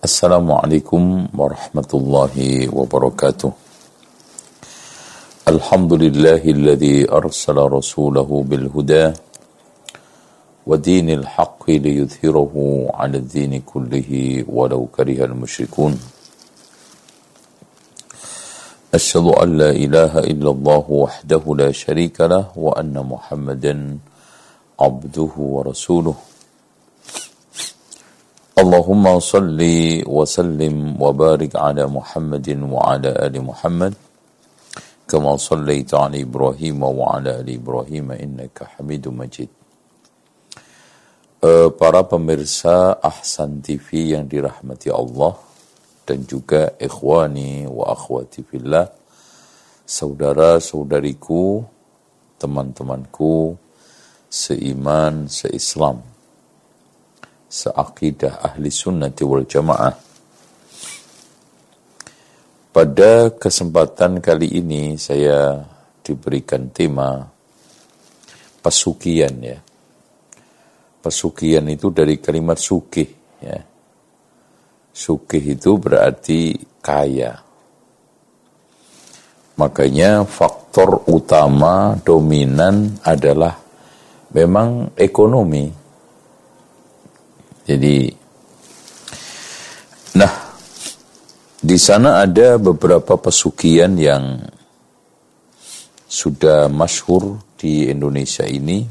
Assalamualaikum warahmatullahi wabarakatuh. Alhamdulillahilladzi arsala rasulahu bil huda wa dinil haqqi liyudhhirahu 'ala ad-dini kullihi walau karihal musyrikun. Asyhadu an la ilaha illallah wahdahu la syarika lah wa anna Muhammadan abduhu wa rasuluh. Allahumma salli wa sallim wa barik ala Muhammadin wa ala ali Muhammad kama sallaita ala Ibrahim wa ala ali Ibrahim innaka Hamidum Majid. Para pemirsa Ahsan TV yang dirahmati Allah dan juga ikhwani wa akhwati fillah, saudara-saudariku, teman-temanku seiman, seislam, seakidah ahli sunnati wal jamaah. Pada kesempatan kali ini saya diberikan tema pesugihan ya. Pesugihan itu dari kalimat sugih ya. Sugih itu berarti kaya. Makanya faktor utama dominan adalah memang ekonomi. Jadi, nah, di sana ada beberapa pesugihan yang sudah masyhur di Indonesia ini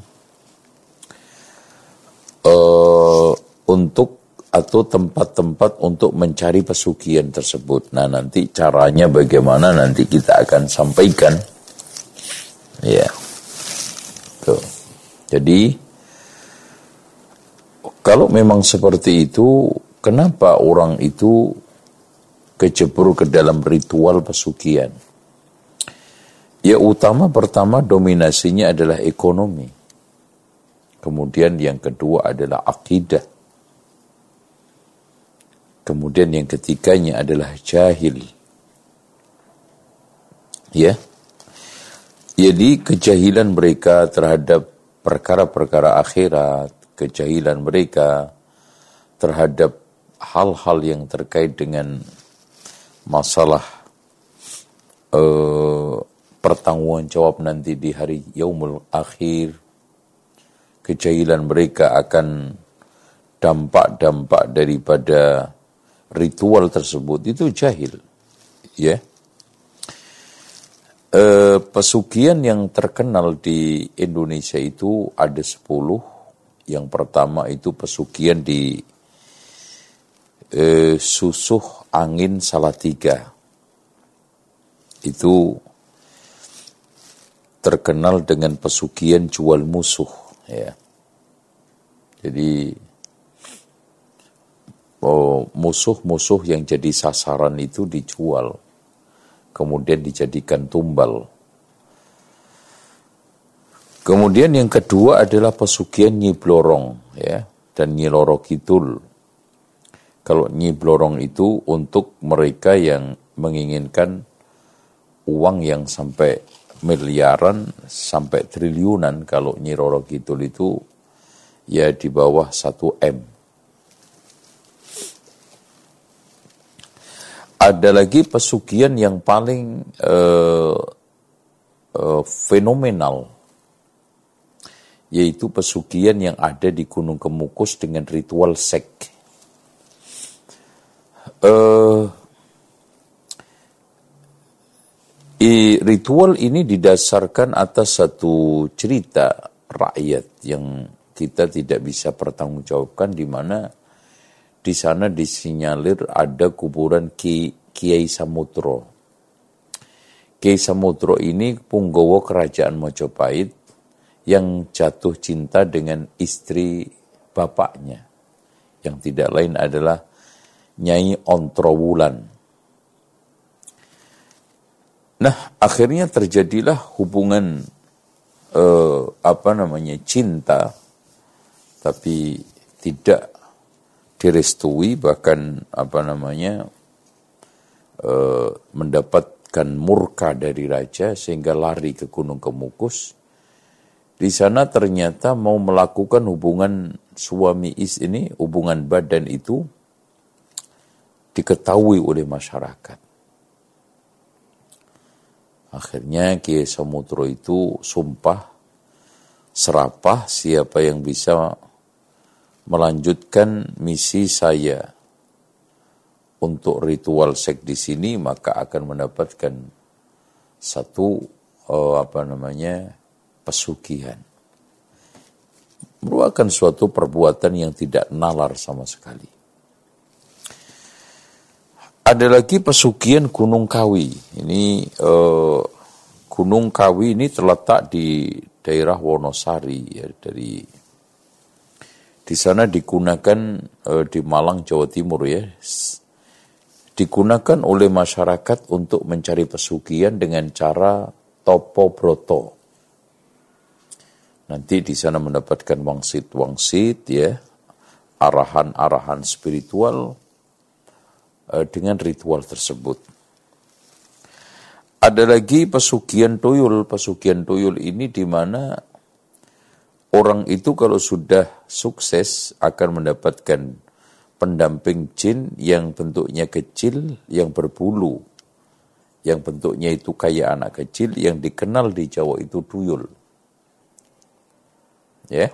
untuk atau tempat-tempat untuk mencari pesugihan tersebut. Nah, nanti caranya bagaimana nanti kita akan sampaikan. Ya, tuh. Jadi kalau memang seperti itu, kenapa orang itu kecebur ke dalam ritual pesugihan? Ya pertama dominasinya adalah ekonomi. Kemudian yang kedua adalah akidah. Kemudian yang ketiganya adalah jahil. Ya. Jadi kejahilan mereka terhadap perkara-perkara akhirat, kejahilan mereka terhadap hal-hal yang terkait dengan masalah pertanggungan jawab nanti di hari yaumul akhir, kejahilan mereka akan dampak-dampak daripada ritual tersebut, itu jahil ya. Pesugihan yang terkenal di Indonesia itu ada 10. Yang pertama itu pesugihan di Susuh Angin Salatiga. Itu terkenal dengan pesugihan jual musuh ya. Jadi musuh-musuh yang jadi sasaran itu dijual, kemudian dijadikan tumbal. Kemudian yang kedua adalah pesugihan Nyi Blorong ya, dan Nyi Loro Kidul. Kalau Nyi Blorong itu untuk mereka yang menginginkan uang yang sampai miliaran sampai triliunan. Kalau Nyi Loro Kidul itu ya di bawah 1 M. Ada lagi pesugihan yang paling fenomenal, yaitu pesugihan yang ada di Gunung Kemukus dengan ritual sek. Ritual ini didasarkan atas satu cerita rakyat yang kita tidak bisa pertanggungjawabkan, di mana di sana disinyalir ada kuburan Kiai Samudro. Kiai Samudro ini punggawa kerajaan Majapahit yang jatuh cinta dengan istri bapaknya, yang tidak lain adalah Nyai Ontrowulan. Nah, akhirnya terjadilah hubungan cinta, tapi tidak direstui, bahkan mendapatkan murka dari raja sehingga lari ke Gunung Kemukus. Di sana ternyata mau melakukan hubungan suami istri ini, hubungan badan itu diketahui oleh masyarakat. Akhirnya Kiai Samudro itu sumpah serapah, siapa yang bisa melanjutkan misi saya untuk ritual seks di sini maka akan mendapatkan satu pesugihan. Merupakan suatu perbuatan yang tidak nalar sama sekali. Ada lagi pesugihan Gunung Kawi. Ini Gunung Kawi ini terletak di daerah Wonosari ya, di sana digunakan di Malang, Jawa Timur ya. Digunakan oleh masyarakat untuk mencari pesugihan dengan cara topo broto. Nanti di sana mendapatkan wangsit ya, arahan-arahan spiritual dengan ritual tersebut. Ada lagi pesugihan tuyul. Pesugihan tuyul ini di mana orang itu kalau sudah sukses akan mendapatkan pendamping jin yang bentuknya kecil, yang berbulu, yang bentuknya itu kayak anak kecil, yang dikenal di Jawa itu tuyul. Ya.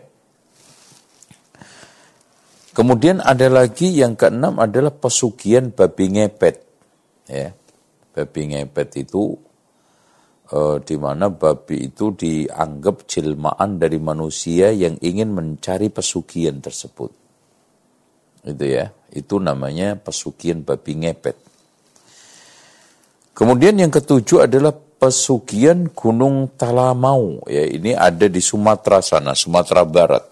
Kemudian ada lagi yang keenam adalah pesugihan babi ngepet. Ya. Babi ngepet itu di mana babi itu dianggap jelmaan dari manusia yang ingin mencari pesugihan tersebut. Itu ya, itu namanya pesugihan babi ngepet. Kemudian yang ketujuh adalah pesugihan Gunung Talamau. Ya, ini ada di Sumatera sana, Sumatera Barat.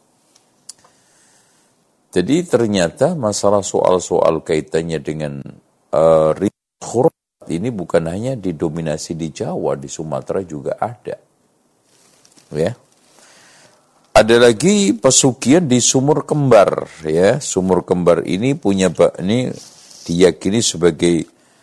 Jadi ternyata masalah soal-soal kaitannya dengan khurafat ini bukan hanya didominasi di Jawa, di Sumatera juga ada. Ya. Ada lagi pesugihan di Sumur Kembar ya. Sumur Kembar ini diyakini sebagai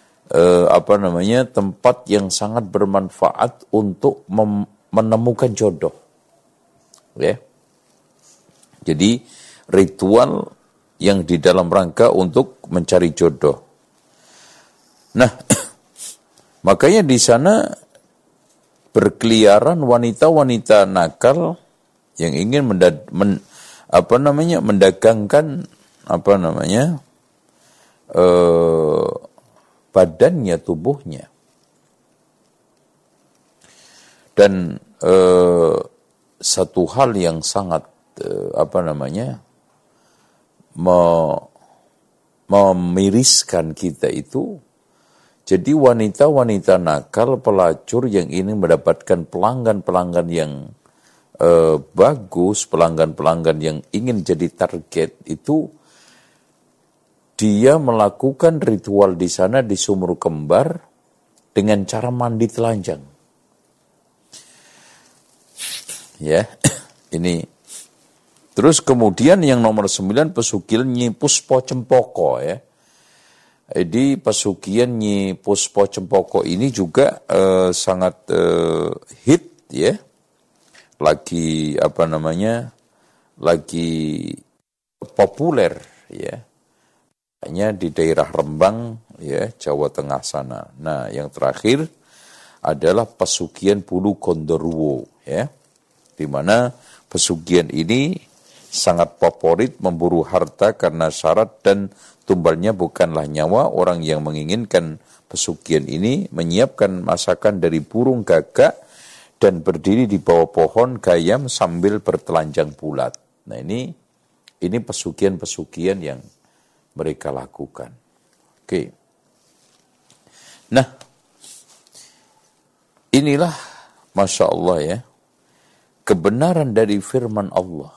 tempat yang sangat bermanfaat untuk menemukan jodoh. Ya. Jadi ritual yang di dalam rangka untuk mencari jodoh. Nah, makanya di sana berkeliaran wanita-wanita nakal yang ingin mendagangkan badannya, tubuhnya. Dan satu hal yang sangat memiriskan kita itu, jadi wanita-wanita nakal, pelacur yang ingin mendapatkan pelanggan-pelanggan yang bagus, pelanggan-pelanggan yang ingin jadi target itu, dia melakukan ritual di sana di Sumur Kembar dengan cara mandi telanjang. Ya, ini. Terus kemudian yang nomor 9 pesugihan Nyi Puspo Cempoko ya. Jadi pesugihan Nyi Puspo Cempoko ini juga sangat hit ya. Lagi lagi populer ya. Hanya di daerah Rembang ya, Jawa Tengah sana. Nah, yang terakhir adalah pesugihan Bulu Gondoruo ya. Di mana pesugihan ini sangat favorit memburu harta karena syarat dan tumbalnya bukanlah nyawa. Orang yang menginginkan pesugihan ini menyiapkan masakan dari burung gagak dan berdiri di bawah pohon gayam sambil bertelanjang bulat. Nah, ini pesugihan-pesugihan yang mereka lakukan. Oke. Nah, inilah Masya Allah ya, kebenaran dari firman Allah.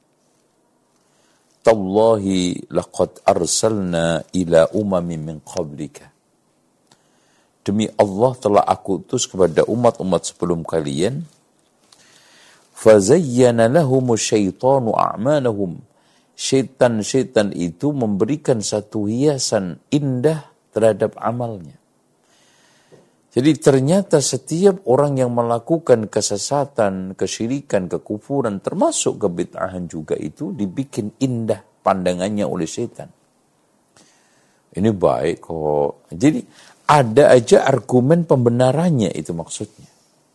Tallahi laqad arsalna ila umamin min qablika. Demi Allah telah aku utus kepada umat-umat sebelum kalian. Fazayyana lahumu syaitanu a'malahum. Syaitan-syaitan itu memberikan satu hiasan indah terhadap amalnya. Jadi ternyata setiap orang yang melakukan kesesatan, kesyirikan, kekufuran, termasuk kebid'ahan juga itu dibikin indah pandangannya oleh syaitan. Ini baik kok. Jadi ada aja argumen pembenarannya, itu maksudnya.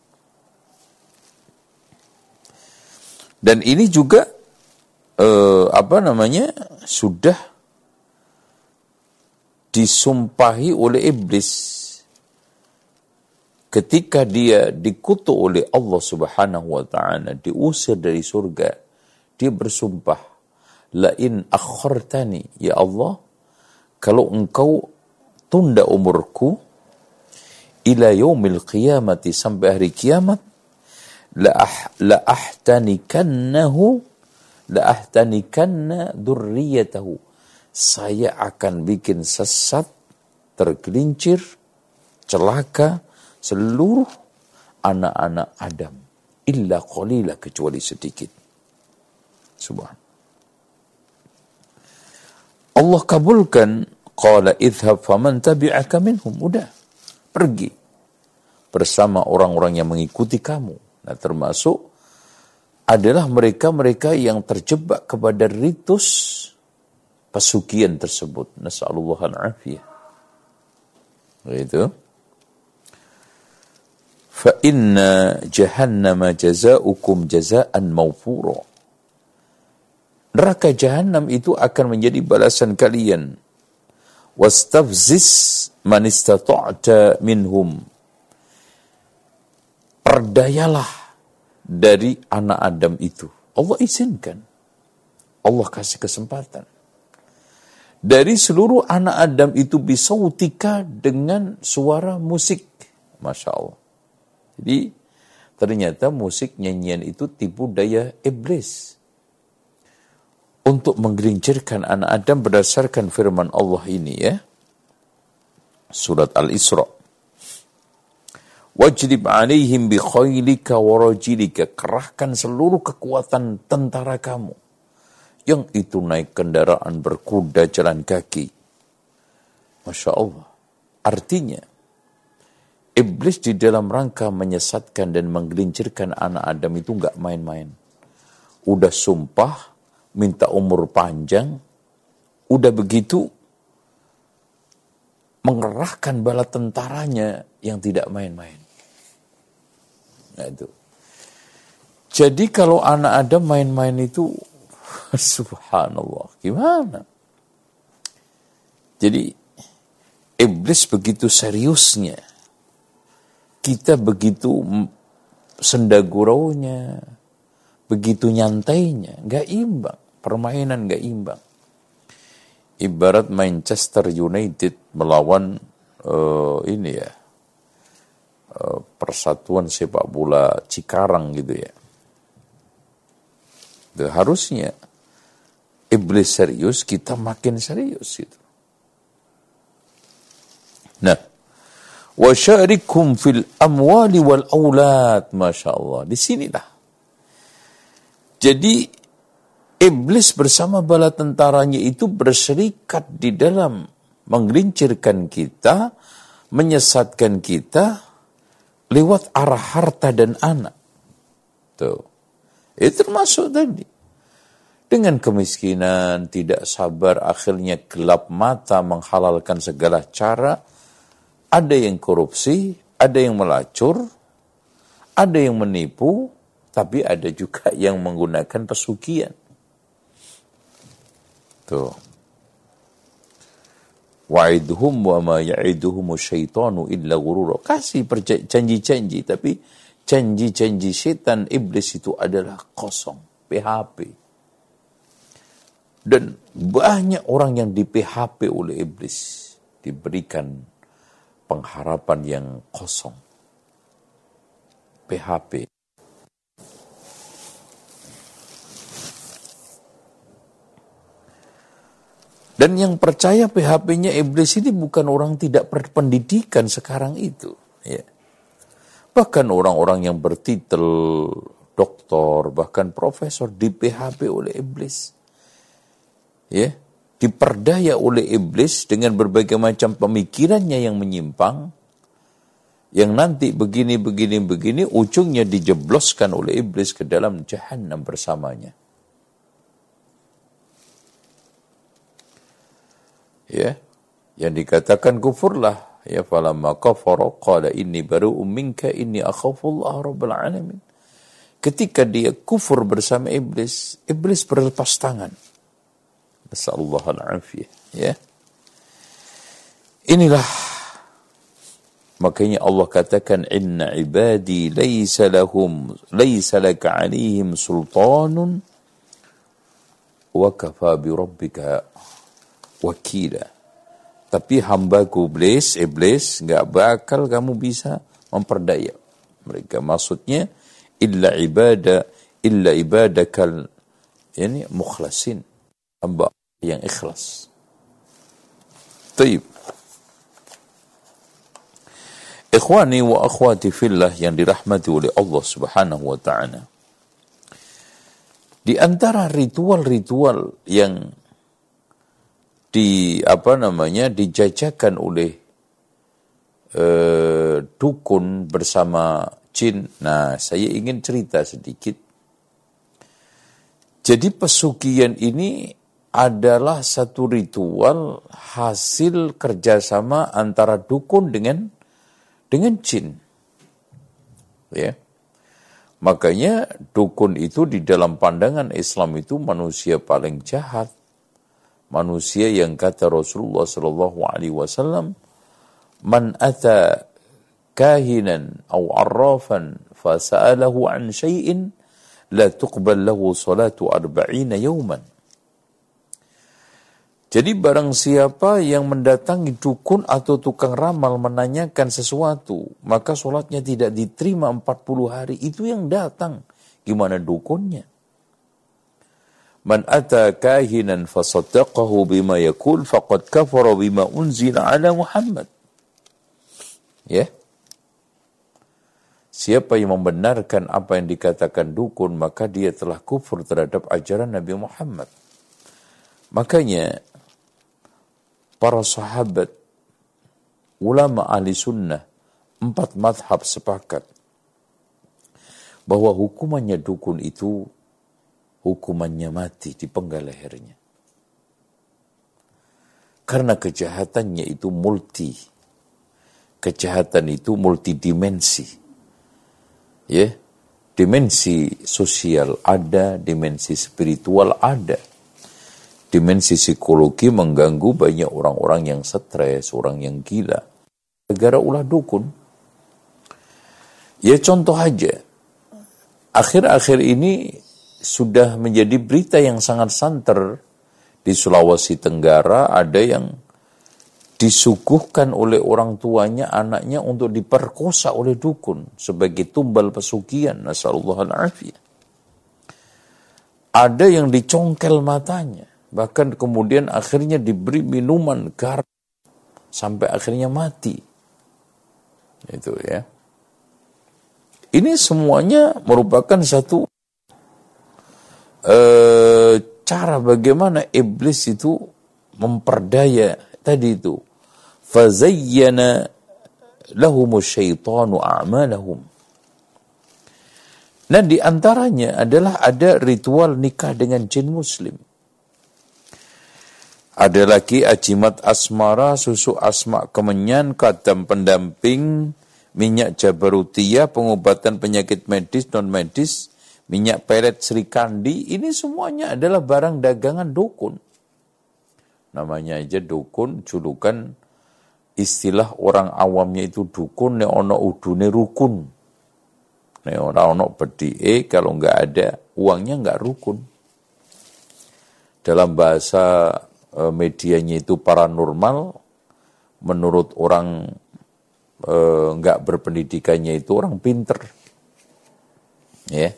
Dan ini juga sudah disumpahi oleh iblis ketika dia dikutuk oleh Allah Subhanahu wa taala, diusir dari surga. Dia bersumpah, la in akhartani, ya Allah, kalau engkau tunda umurku ila yaumil qiyamati, sampai hari kiamat, la ahtanikanna dzurriyyatahu, saya akan bikin sesat, tergelincir, celaka seluruh anak-anak Adam, illa qalila, kecuali sedikit. Subhan. Allah kabulkan, qala idhhab faman tabi'aka minhum, udah, pergi bersama orang-orang yang mengikuti kamu. Nah, termasuk adalah mereka-mereka yang terjebak kepada ritus pesugihan tersebut. Nas'alullah al-afiyah. Begitu. Fa inna jahannama jazaukum jazaan mawfura. Neraka Jahannam itu akan menjadi balasan kalian. Wastafziz man istata'ta minhum. Perdayalah dari anak Adam itu. Allah izinkan. Allah kasih kesempatan. Dari seluruh anak Adam itu bisautika, dengan suara musik. Masya Allah. Jadi ternyata musik, nyanyian itu tipu daya iblis untuk menggelincirkan anak Adam berdasarkan firman Allah ini, ya. Surat Al-Isra. Wajlib alaihim bi khailika wa rajilika, kerahkan seluruh kekuatan tentara kamu, yang itu naik kendaraan, berkuda, jalan kaki. Masya Allah. Artinya iblis di dalam rangka menyesatkan dan menggelincirkan anak Adam itu enggak main-main. Udah sumpah minta umur panjang, udah begitu mengerahkan bala tentaranya yang tidak main-main. Nah, itu. Jadi kalau anak Adam main-main itu, subhanallah, gimana? Jadi iblis begitu seriusnya, kita begitu sendaguraunya, begitu nyantainya, nggak imbang, permainan nggak imbang. Ibarat Manchester United melawan Persatuan Sepak Bola Cikarang gitu ya. Harusnya iblis serius, kita makin serius gitu. Nah, wa syarikum fil amwali wal aulad, masya Allah. Di sinilah. Jadi iblis bersama bala tentaranya itu berserikat di dalam menggelincirkan kita, menyesatkan kita lewat arah harta dan anak. Tuh. Itu termasuk tadi. Dengan kemiskinan, tidak sabar, akhirnya gelap mata menghalalkan segala cara. Ada yang korupsi, ada yang melacur, ada yang menipu, tapi ada juga yang menggunakan pesugihan. Tuh. Wa'idhum wa ma ya'iduhumu syaitanu illa ghurura. Kasih janji-janji, tapi janji-janji setan iblis itu adalah kosong, PHP. Dan banyak orang yang di PHP oleh iblis, diberikan pengharapan yang kosong. PHP. Dan yang percaya PHP-nya iblis ini bukan orang tidak berpendidikan sekarang itu. Ya. Bahkan orang-orang yang bertitel doktor, bahkan profesor, di PHP oleh iblis. Ya. Diperdaya oleh iblis dengan berbagai macam pemikirannya yang menyimpang, yang nanti begini, ujungnya dijebloskan oleh iblis ke dalam Jahannam bersamanya. Ya, Yang dikatakan kufurlah, ya falamma kafara qala inni baru'um minka inni akhafullah rabbul alamin. Ketika dia kufur bersama iblis, iblis berlepas tangan. Nasallallahu al-afiyah, ya. Inilah makanya Allah katakan inna ibadi laysa laka 'alaihim sultanun wa kafa bi rabbika wakila. Tapi hambaku iblis enggak bakal kamu bisa memperdaya mereka. Maksudnya illa ibadakal yani mukhlasin, hamba yang ikhlas. Taib. Ikhwani wa akhwati fillah yang dirahmati oleh Allah Subhanahu wa taala. Di antara ritual-ritual yang dijajakan oleh dukun bersama jin. Nah, saya ingin cerita sedikit. Jadi pesugihan ini adalah satu ritual hasil kerjasama antara dukun dengan jin. Ya. Makanya dukun itu di dalam pandangan Islam itu manusia paling jahat. Manusia yang kata Rasulullah sallallahu alaihi wasallam, "Man ata kahinan aw arrafan fa sa'alahu an syai'in la tuqbal lahu salatu 40 yawman." Jadi barang siapa yang mendatangi dukun atau tukang ramal menanyakan sesuatu, maka solatnya tidak diterima 40 hari. Itu yang datang. Gimana dukunnya? Man ata kahinan fasaddaqahu bima yaqul faqad kafara bima unzila ala Muhammad. Ya. Siapa yang membenarkan apa yang dikatakan dukun, maka dia telah kufur terhadap ajaran Nabi Muhammad. Makanya para sahabat, ulama ahli sunnah, 4 mazhab sepakat bahwa hukumannya dukun itu hukumannya mati, dipenggal lehernya. Karena kejahatannya itu kejahatan itu multidimensi. Ya, dimensi sosial ada, dimensi spiritual ada. Dimensi psikologi mengganggu banyak orang-orang yang stres, orang yang gila. Gara-gara ulah dukun. Ya contoh aja. Akhir-akhir ini sudah menjadi berita yang sangat santer. Di Sulawesi Tenggara ada yang disuguhkan oleh orang tuanya anaknya untuk diperkosa oleh dukun sebagai tumbal pesugihan. Nasallallahu al-afiyah. Ada yang dicongkel matanya. Bahkan kemudian akhirnya diberi minuman garam sampai akhirnya mati. Itu ya. Ini semuanya merupakan satu cara bagaimana iblis itu memperdaya tadi itu. Fazayyana lahumus syaitanu a'malahum. Nah di antaranya adalah ada ritual nikah dengan jin muslim. Ada lagi ajimat asmara, susu asma kemenyan, kadam pendamping, minyak jabarutiyah, pengobatan penyakit medis, non-medis, minyak pelet Sri Kandi, ini semuanya adalah barang dagangan dukun. Namanya aja dukun, julukan istilah orang awamnya itu dukun, ne ono udune rukun. Ne ono bedike, kalau nggak ada uangnya nggak rukun. Dalam bahasa medianya itu paranormal, menurut orang nggak berpendidikannya itu orang pinter, ya.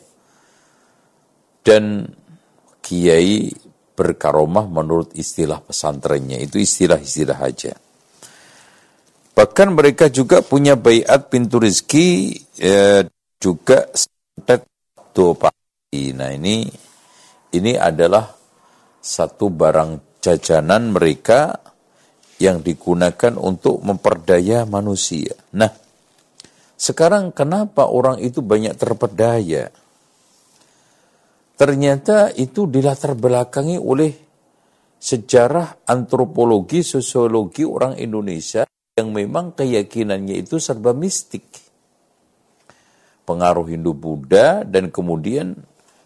Dan kiai berkaromah menurut istilah pesantrennya, itu istilah-istilah aja. Bahkan mereka juga punya baiat pintu rezeki, juga santet dopati. Nah ini adalah satu barang jajanan mereka yang digunakan untuk memperdaya manusia. Nah, sekarang kenapa orang itu banyak terperdaya? Ternyata itu dilatar belakangi oleh sejarah antropologi, sosiologi orang Indonesia yang memang keyakinannya itu serba mistik. Pengaruh Hindu-Buddha dan kemudian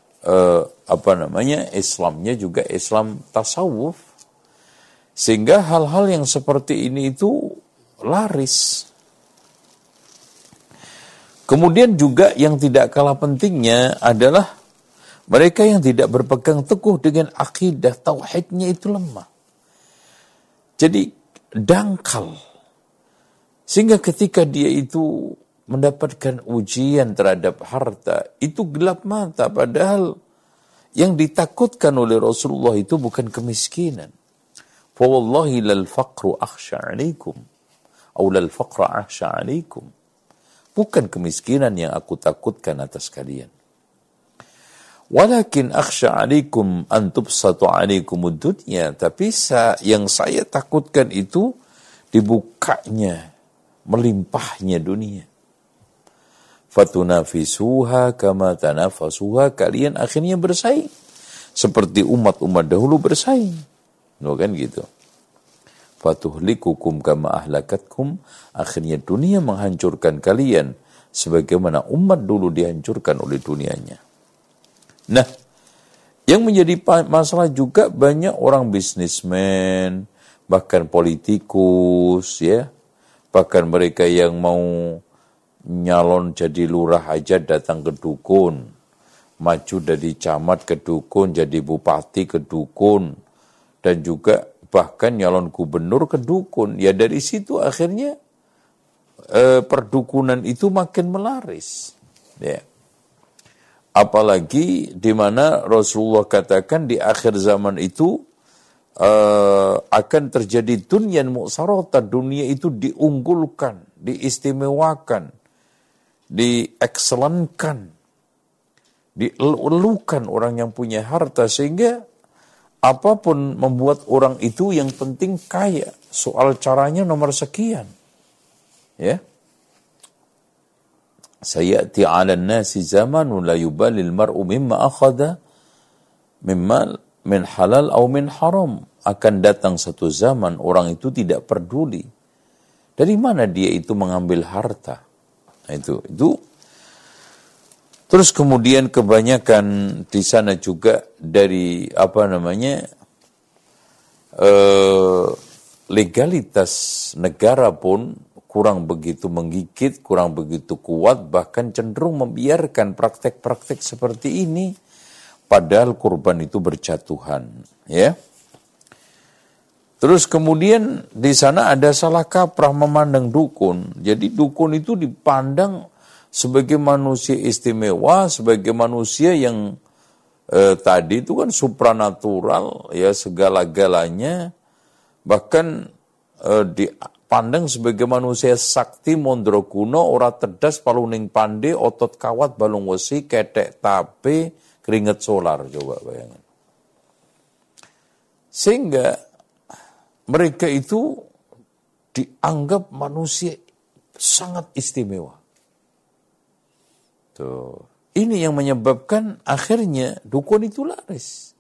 Islamnya juga Islam tasawuf. Sehingga hal-hal yang seperti ini itu laris. Kemudian juga yang tidak kalah pentingnya adalah mereka yang tidak berpegang teguh dengan akidah tauhidnya itu lemah. Jadi dangkal. Sehingga ketika dia itu mendapatkan ujian terhadap harta, itu gelap mata. Padahal yang ditakutkan oleh Rasulullah itu bukan kemiskinan. Fawallahi lal faqru akhsha alaikum. Atau lal faqra akhsha alaikum. Bukan kemiskinan yang aku takutkan atas kalian. Walakin akhsha alaikum an tubsatu alaikumud dunya. Tapi yang saya takutkan itu dibukanya, melimpahnya dunia. Fatunafisuha kama tanafasuha. Kalian akhirnya bersaing. Seperti umat-umat dahulu bersaing. Kan gitu. Fatuhlikukum kama ahlakatkum. Akhirnya dunia menghancurkan kalian. Sebagaimana umat dulu dihancurkan oleh dunianya. Nah, yang menjadi masalah juga banyak orang bisnismen, bahkan politikus, ya, bahkan mereka yang mau nyalon jadi lurah aja datang ke dukun, maju dari camat ke dukun, jadi bupati ke dukun, dan juga bahkan nyalon gubernur ke dukun. Ya dari situ akhirnya perdukunan itu makin melaris, ya. Apalagi di mana Rasulullah katakan di akhir zaman itu akan terjadi dunyan mu'sarata, dunia itu diunggulkan, diistimewakan, diekselenkan, dielukan orang yang punya harta, sehingga apapun membuat orang itu yang penting kaya, soal caranya nomor sekian, ya. Sayati 'alan nasi zamanun la yubalil mar'u mimma akhadha min halal atau min haram. Akan datang satu zaman orang itu tidak peduli dari mana dia itu mengambil harta. Nah, itu. Terus kemudian kebanyakan di sana juga dari legalitas negara pun kurang begitu menggigit, kurang begitu kuat, bahkan cenderung membiarkan praktek-praktek seperti ini, padahal kurban itu berjatuhan, ya. Terus kemudian di sana ada salah kaprah memandang dukun. Jadi dukun itu dipandang sebagai manusia istimewa, sebagai manusia yang tadi itu kan supranatural, ya, segala-galanya, bahkan dipandang sebagai manusia sakti mondro kuno, ora tedas paluning pande, otot kawat balung wesi, ketek tape, keringet solar, coba bayangin. Sehingga mereka itu dianggap manusia sangat istimewa. Tuh. Ini yang menyebabkan akhirnya dukun itu laris.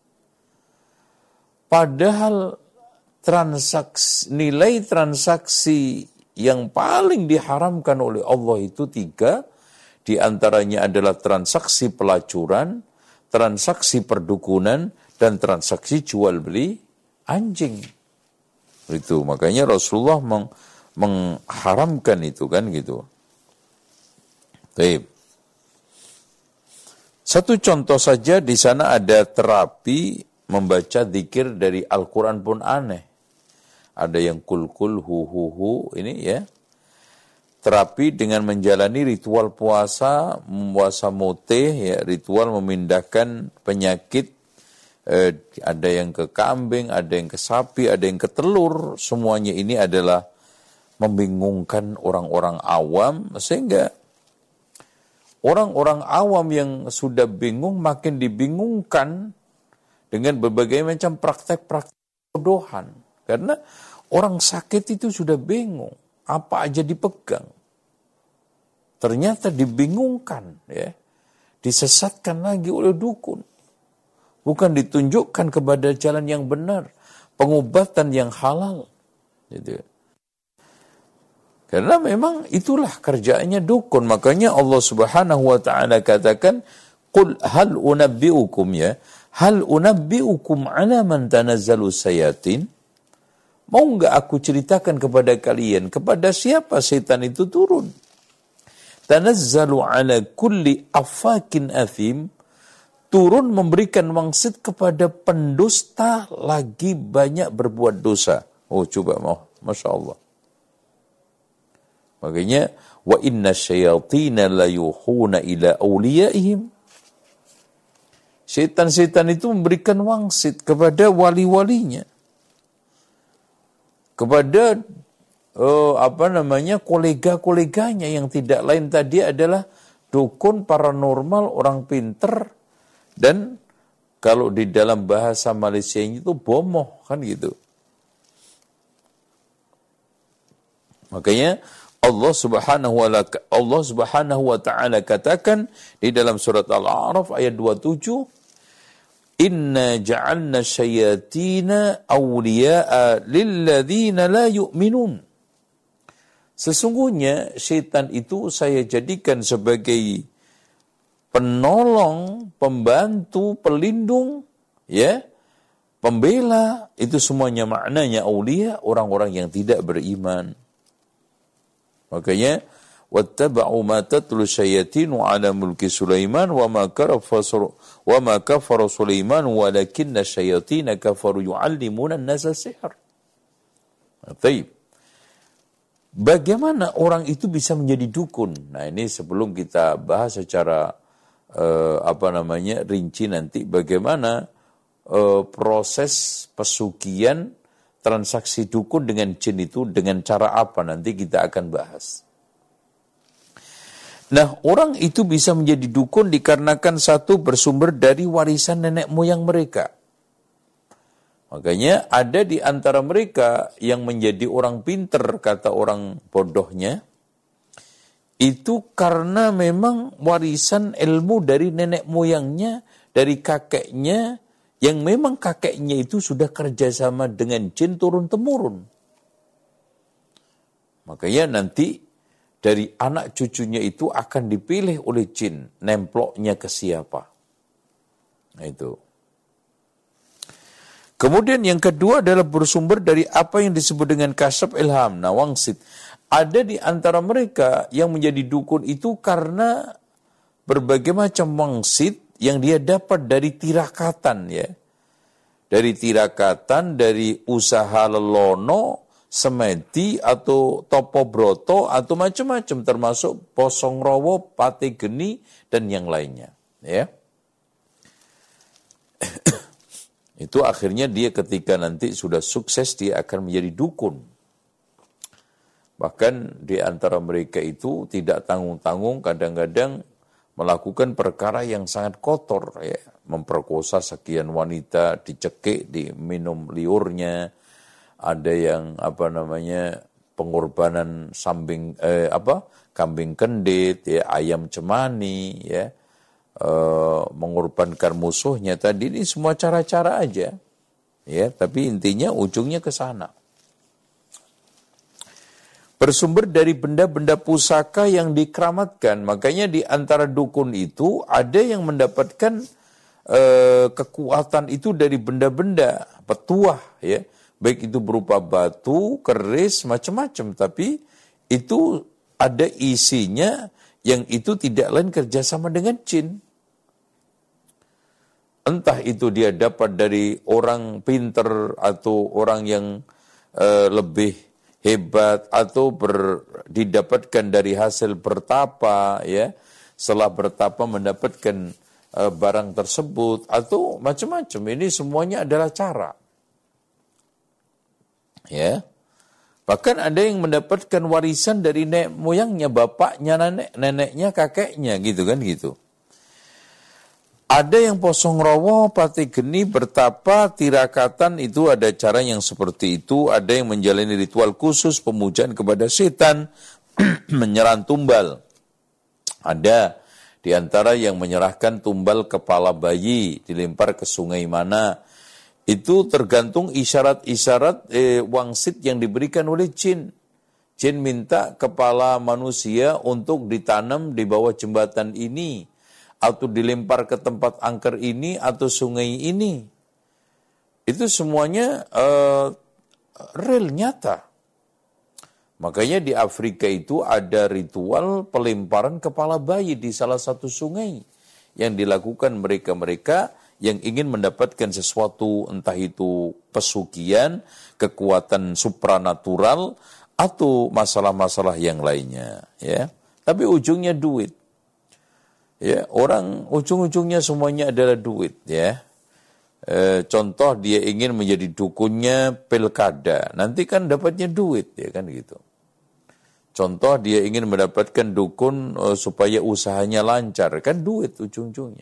Padahal nilai transaksi yang paling diharamkan oleh Allah itu 3, di antaranya adalah transaksi pelacuran, transaksi perdukunan, dan transaksi jual beli anjing. Itu makanya Rasulullah mengharamkan itu kan gitu. Baik. Satu contoh saja, di sana ada terapi membaca zikir dari Al-Quran pun aneh. Ada yang kul-kul, hu, ini ya. Terapi dengan menjalani ritual puasa mutih, ya, ritual memindahkan penyakit. Ada yang ke kambing, ada yang ke sapi, ada yang ke telur. Semuanya ini adalah membingungkan orang-orang awam, sehingga orang-orang awam yang sudah bingung makin dibingungkan dengan berbagai macam praktek-praktek bodohan. Karena orang sakit itu sudah bingung, apa aja dipegang. Ternyata dibingungkan, ya, disesatkan lagi oleh dukun. Bukan ditunjukkan kepada jalan yang benar. pengobatan yang halal. Gitu. Karena memang itulah kerjaannya dukun. Makanya Allah Subhanahu wa taala katakan, "Qul hal unabbiukum hal unabbiukum ala man tanazzalu sayatin?" Mau enggak aku ceritakan kepada kalian kepada siapa setan itu turun? Tanazzalu ala kulli afakin athim, turun memberikan wangsit kepada pendusta lagi banyak berbuat dosa. Oh, coba Masya Allah. Makanya, wa inna syayatina la yuhuna ila awliyaihim. Setan-setan itu memberikan wangsit kepada wali-walinya. Kepada kolega-koleganya yang tidak lain tadi adalah dukun, paranormal, orang pinter, dan kalau di dalam bahasa Malaysia itu bomoh, kan gitu. Makanya Allah Subhanahu wa taala katakan di dalam surat Al-A'raf ayat 27, Inna ja'alna syayatina awliya'a lilladzina la yu'minun. Sesungguhnya syaitan itu saya jadikan sebagai penolong, pembantu, pelindung, pembela. Itu semuanya maknanya awliya, orang-orang yang tidak beriman. Makanya wattaba'u ma tatlu syayatinu ala mulki Sulaiman wa ma kafara Sulaiman walakinna syayatina kafaru yu'allimuna an-nasa sihr. Baik. Bagaimana orang itu bisa menjadi dukun? Nah, ini sebelum kita bahas secara rinci nanti bagaimana proses pesugihan transaksi dukun dengan jin itu dengan cara apa nanti kita akan bahas. Nah, orang itu bisa menjadi dukun dikarenakan satu bersumber dari warisan nenek moyang mereka. Makanya ada di antara mereka yang menjadi orang pinter, kata orang bodohnya, itu karena memang warisan ilmu dari nenek moyangnya, dari kakeknya, yang memang kakeknya itu sudah kerjasama dengan jin turun-temurun. Makanya nanti dari anak cucunya itu akan dipilih oleh jin, nemploknya ke siapa. Nah itu. Kemudian yang kedua adalah bersumber dari apa yang disebut dengan kasyaf ilham, wangsit. Ada di antara mereka yang menjadi dukun itu karena berbagai macam wangsit yang dia dapat dari tirakatan Dari tirakatan, dari usaha lelono, semedi atau topo broto atau macam-macam termasuk posong rowo, pate geni dan yang lainnya, Itu akhirnya dia ketika nanti sudah sukses dia akan menjadi dukun. Bahkan di antara mereka itu tidak tanggung-tanggung kadang-kadang melakukan perkara yang sangat kotor, memperkosa sekian wanita, dicekik, diminum liurnya. Ada yang pengorbanan kambing kendit, ayam cemani, mengorbankan musuhnya tadi, ini semua cara-cara aja, tapi intinya ujungnya ke sana. Bersumber dari benda-benda pusaka yang dikeramatkan, makanya di antara dukun itu ada yang mendapatkan kekuatan itu dari benda-benda petuah, baik itu berupa batu, keris, macam-macam, tapi itu ada isinya yang itu tidak lain kerjasama dengan jin. Entah itu dia dapat dari orang pinter atau orang yang lebih hebat atau didapatkan dari hasil bertapa, setelah bertapa mendapatkan barang tersebut atau macam-macam. Ini semuanya adalah cara. Bahkan ada yang mendapatkan warisan dari nenek moyangnya, bapaknya, neneknya, kakeknya, gitu. Ada yang posong rowo, pati geni, bertapa, tirakatan, itu ada cara yang seperti itu. Ada yang menjalani ritual khusus, pemujaan kepada setan, menyerang tumbal. Ada di antara yang menyerahkan tumbal kepala bayi, dilempar ke sungai mana. itu tergantung isyarat-isyarat wangsit yang diberikan oleh jin. Jin minta kepala manusia untuk ditanam di bawah jembatan ini, atau dilempar ke tempat angker ini, atau sungai ini. Itu semuanya real, nyata. Makanya di Afrika itu ada ritual pelemparan kepala bayi di salah satu sungai yang dilakukan mereka-mereka yang ingin mendapatkan sesuatu, entah itu pesugihan, kekuatan supranatural, atau masalah-masalah yang lainnya, ya. Tapi ujungnya duit. Ya, orang ujung-ujungnya semuanya adalah duit, ya. Contoh dia ingin menjadi dukunnya pilkada, nanti kan dapatnya duit, ya kan gitu. Contoh dia ingin mendapatkan dukun supaya usahanya lancar, kan duit ujung-ujungnya.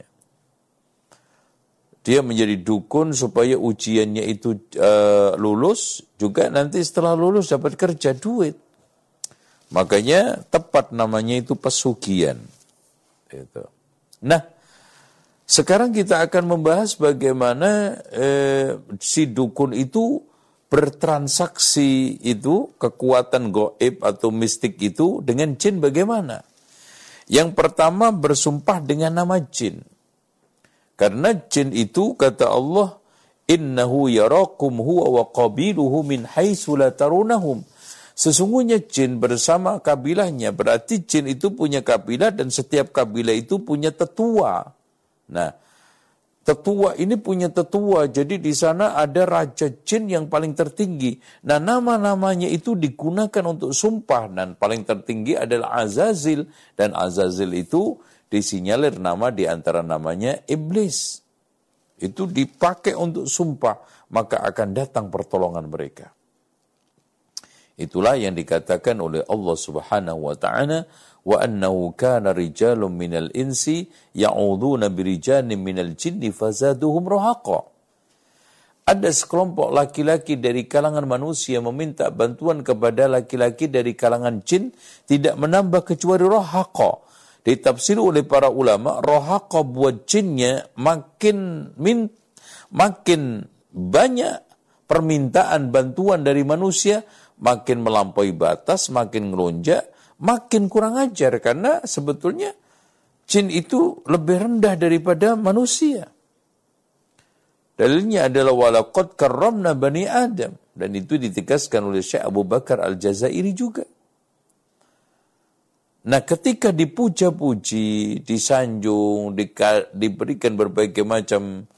Dia menjadi dukun supaya ujiannya itu lulus, juga nanti setelah lulus dapat kerja, duit. Makanya tepat namanya itu pesugihan. Gitu. Nah, sekarang kita akan membahas bagaimana si dukun itu bertransaksi itu, kekuatan gaib atau mistik itu dengan jin bagaimana. Yang pertama bersumpah dengan nama jin. Karena jin itu kata Allah, innahu yarakum huwa wa qabiluhu min haitsu la tarunahum. Sesungguhnya jin bersama kabilahnya, berarti jin itu punya kabilah dan setiap kabilah itu punya tetua. Nah, tetua ini punya tetua, jadi di sana ada raja jin yang paling tertinggi. Nah, nama-namanya itu digunakan untuk sumpah, dan paling tertinggi adalah Azazil, dan Azazil itu disinyalir nama di antara namanya iblis. Itu dipakai untuk sumpah, maka akan datang pertolongan mereka. Itulah yang dikatakan oleh Allah Subhanahu wa ta'ala, wa annahu kana rijalun minal insi ya'udzuuna birijalin minal jinni fazaduhum rahaqa. Ada sekelompok laki-laki dari kalangan manusia meminta bantuan kepada laki-laki dari kalangan jin, tidak menambah kecuali rahaqa. Ditafsir oleh para ulama, rahaqa buat jinnya makin banyak permintaan bantuan dari manusia, makin melampaui batas, makin ngelonjak, makin kurang ajar, karena sebetulnya jin itu lebih rendah daripada manusia. Dalilnya adalah walaqad karramna bani Adam, dan itu ditegaskan oleh Syekh Abu Bakar Al-Jazairi juga. Nah, ketika dipuja-puji, disanjung, diberikan berbagai macam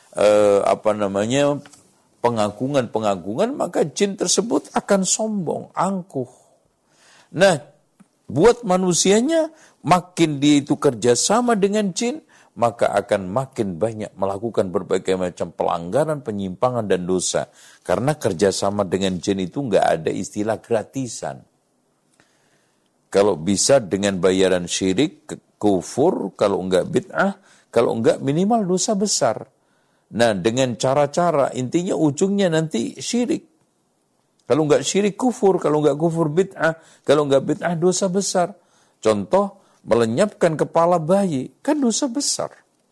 pengagungan, maka jin tersebut akan sombong, angkuh. Nah, buat manusianya, makin dia itu kerjasama dengan jin, maka akan makin banyak melakukan berbagai macam pelanggaran, penyimpangan, dan dosa. Karena kerjasama dengan jin itu nggak ada istilah gratisan. Kalau bisa dengan bayaran syirik, kufur, kalau enggak bid'ah, kalau enggak minimal dosa besar. Nah, dengan cara-cara, intinya ujungnya nanti syirik. Kalau enggak syirik kufur, kalau enggak kufur bid'ah, kalau enggak bid'ah dosa besar. Contoh, melenyapkan kepala bayi, kan dosa besar.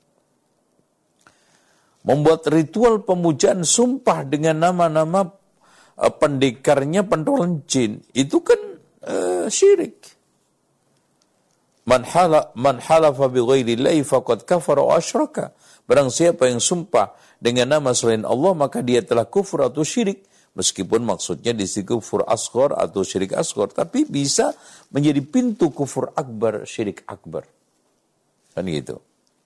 Membuat ritual pemujaan sumpah dengan nama-nama pendekarnya pentolan jin, itu kan syirik. Man halafa bi ghairillahi faqad kafara wa asyraka. Barang siapa yang sumpah dengan nama selain Allah, maka dia telah kufur atau syirik. Meskipun maksudnya di sini kufur asghar atau syirik asghar, tapi bisa menjadi pintu kufur akbar, syirik akbar. Kan gitu.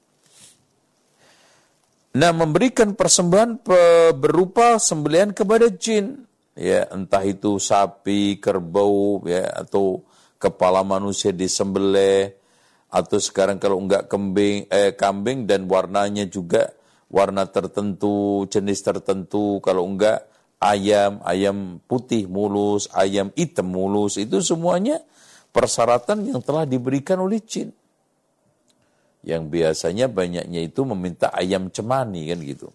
Nah, memberikan persembahan berupa sembelihan kepada jin, ya, entah itu sapi, kerbau, ya, atau kepala manusia disembelih, atau sekarang kalau enggak kambing dan warnanya juga warna tertentu, jenis tertentu, kalau enggak ayam putih mulus, ayam hitam mulus, itu semuanya persyaratan yang telah diberikan oleh jin. Yang biasanya banyaknya itu meminta ayam cemani, kan gitu.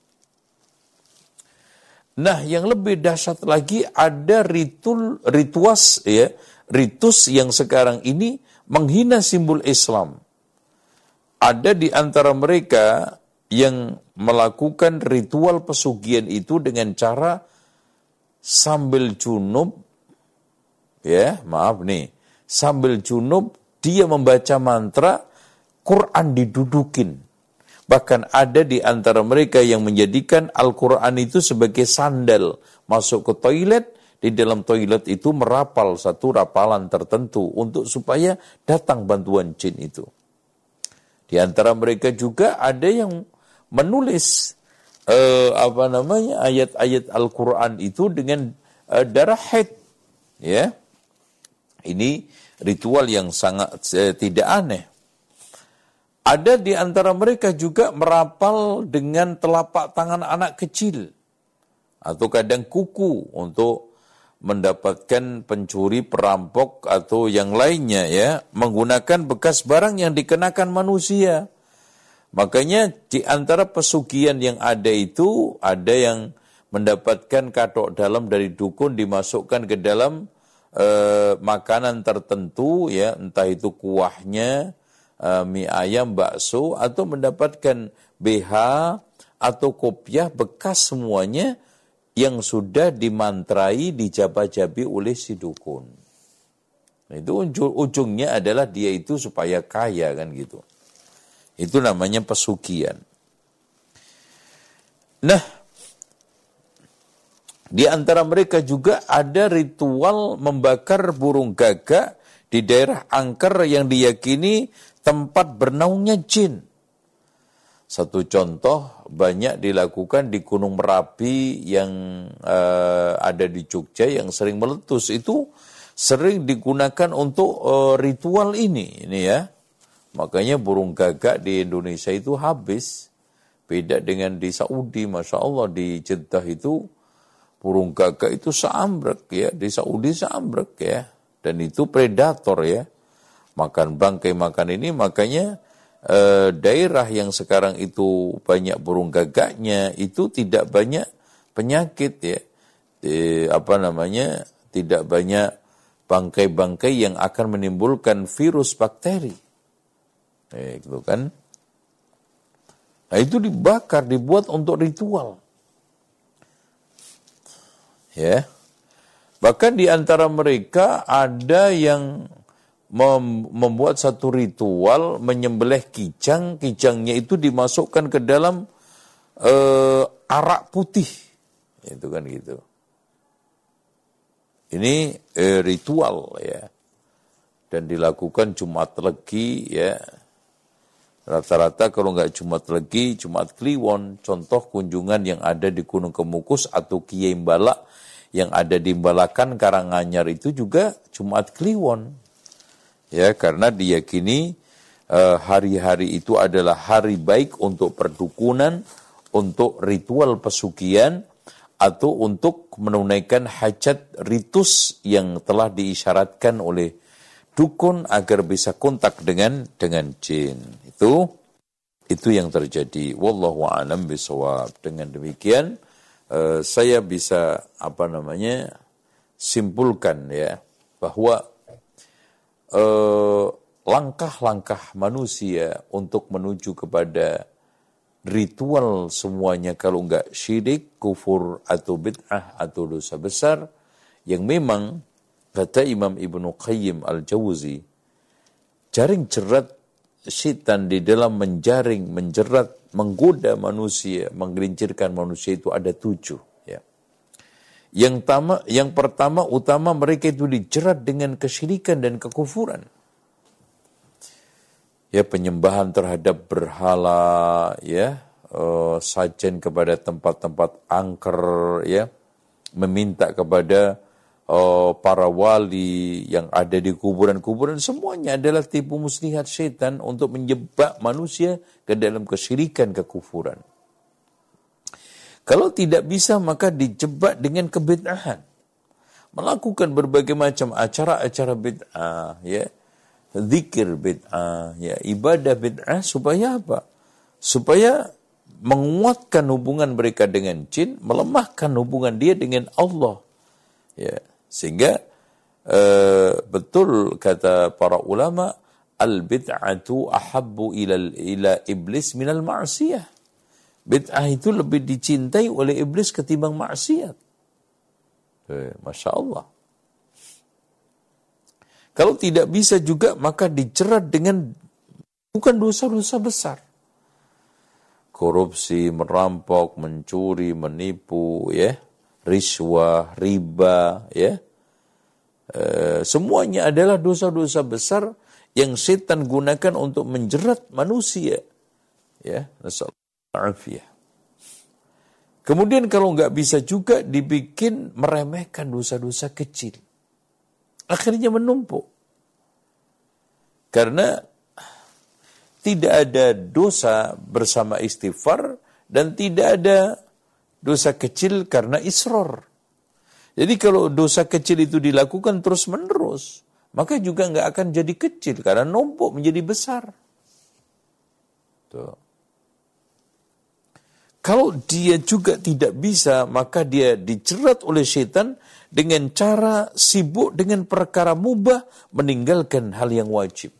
Nah, yang lebih dahsyat lagi ada ritus yang sekarang ini menghina simbol Islam. Ada di antara mereka yang melakukan ritual pesugihan itu dengan cara sambil junub, ya maaf nih, sambil junub dia membaca mantra, Quran didudukin. Bahkan ada di antara mereka yang menjadikan Al-Quran itu sebagai sandal. Masuk ke toilet, di dalam toilet itu merapal satu rapalan tertentu untuk supaya datang bantuan jin itu. Di antara mereka juga ada yang menulis ayat-ayat Al-Quran itu dengan darah haid. Ya, ini ritual yang sangat tidak aneh. Ada di antara mereka juga merapal dengan telapak tangan anak kecil atau kadang kuku untuk mendapatkan pencuri, perampok atau yang lainnya, ya, menggunakan bekas barang yang dikenakan manusia. Makanya di antara pesugihan yang ada itu ada yang mendapatkan katok dalam dari dukun dimasukkan ke dalam makanan tertentu, ya, entah itu kuahnya, mie ayam, bakso, atau mendapatkan BH atau kopiah bekas semuanya yang sudah dimantrai, dijaba-jabi oleh si dukun. Itu ujungnya adalah dia itu supaya kaya, kan gitu. Itu namanya pesugihan. Nah, di antara mereka juga ada ritual membakar burung gagak di daerah angker yang diyakini tempat bernaungnya jin. Satu contoh banyak dilakukan di Gunung Merapi yang ada di Jogja yang sering meletus. Itu sering digunakan untuk ritual ini ya. Makanya burung gagak di Indonesia itu habis. Beda dengan di Saudi, Masya Allah, di Jeddah itu burung gagak itu seambrek, ya. Di Saudi seambrek, ya. Dan itu predator, ya. Makan bangkai, makan ini, makanya daerah yang sekarang itu banyak burung gagaknya itu tidak banyak penyakit, ya. Tidak banyak bangkai-bangkai yang akan menimbulkan virus bakteri. Gitu kan. Nah, itu dibakar, dibuat untuk ritual. Ya. Bahkan di antara mereka ada yang membuat satu ritual menyembelih kijang, kijangnya itu dimasukkan ke dalam arak putih. Itu kan gitu. Ini ritual, ya. Dan dilakukan Jumat Legi, ya. Rata-rata kalau nggak Jumat Legi, Jumat Kliwon, contoh kunjungan yang ada di Gunung Kemukus atau Kiai Mbala yang ada di Mbalakan Karanganyar itu juga Jumat Kliwon. Ya, karena diyakini hari-hari itu adalah hari baik untuk perdukunan, untuk ritual pesugihan, atau untuk menunaikan hajat ritus yang telah diisyaratkan oleh dukun agar bisa kontak dengan jin. Itu yang terjadi. Wallahu a'lam bishawab. Dengan demikian saya bisa simpulkan, ya, bahwa langkah-langkah manusia untuk menuju kepada ritual semuanya kalau enggak syirik, kufur atau bid'ah atau dosa besar, yang memang kata Imam Ibnu Qayyim Al-Jauzi, jaring jerat syaitan di dalam menjaring, menjerat, menggoda manusia, menggelincirkan manusia itu ada 7. Ya. Yang pertama utama mereka itu dijerat dengan kesyirikan dan kekufuran. Ya, penyembahan terhadap berhala, ya, sajen kepada tempat-tempat angker, ya, meminta kepada para wali yang ada di kuburan-kuburan, semuanya adalah tipu muslihat syaitan untuk menjebak manusia ke dalam kesyirikan, kekufuran. Kalau tidak bisa, maka dijebak dengan kebid'ahan. Melakukan berbagai macam acara-acara bid'ah, ya, zikir bid'ah, ya, ibadah bid'ah, supaya apa? Supaya menguatkan hubungan mereka dengan jin, melemahkan hubungan dia dengan Allah. Ya. Sehingga betul kata para ulama, al-bid'atu ahabbu ila iblis minal ma'siyah. Bid'ah itu lebih dicintai oleh iblis ketimbang maksiat. Masya Allah. Kalau tidak bisa juga, maka dijerat dengan bukan dosa-dosa besar. Korupsi, merampok, mencuri, menipu, ya, riswah, riba, ya. Semuanya adalah dosa-dosa besar yang setan gunakan untuk menjerat manusia. Ya, nasallahu. Kemudian kalau nggak bisa juga dibikin meremehkan dosa-dosa kecil. Akhirnya menumpuk. Karena tidak ada dosa bersama istighfar dan tidak ada dosa kecil karena israr. Jadi kalau dosa kecil itu dilakukan terus-menerus, maka juga nggak akan jadi kecil karena numpuk menjadi besar. Tuh. Kalau dia juga tidak bisa, maka dia dijerat oleh setan dengan cara sibuk dengan perkara mubah, meninggalkan hal yang wajib.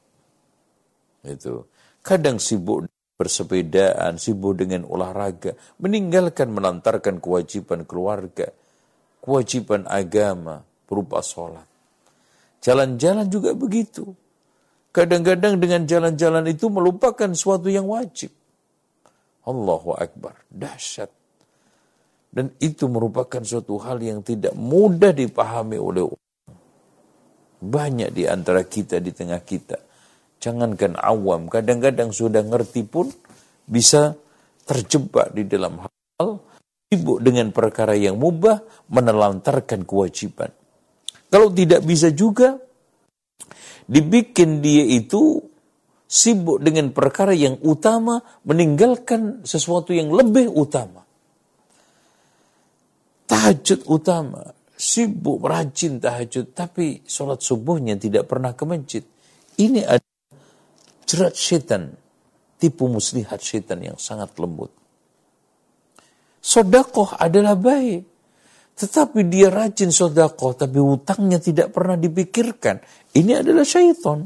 Itu. Kadang sibuk bersepedaan, sibuk dengan olahraga, meninggalkan melantarkan kewajiban keluarga, kewajiban agama berupa sholat. Jalan-jalan juga begitu. Kadang-kadang dengan jalan-jalan itu melupakan suatu yang wajib. Allahu Akbar, dahsyat. Dan itu merupakan suatu hal yang tidak mudah dipahami oleh orang. Banyak di antara kita, di tengah kita. Jangankan awam, kadang-kadang sudah ngerti pun bisa terjebak di dalam hal sibuk dengan perkara yang mubah, menelantarkan kewajiban. Kalau tidak bisa juga, dibikin dia itu sibuk dengan perkara yang utama, meninggalkan sesuatu yang lebih utama. Tahajud utama, sibuk rajin tahajud, tapi sholat subuhnya tidak pernah ke masjid. Ini adalah jerat setan, tipu muslihat setan yang sangat lembut. Sedekah adalah baik, tetapi dia rajin sedekah, tapi hutangnya tidak pernah dipikirkan. Ini adalah syaitan.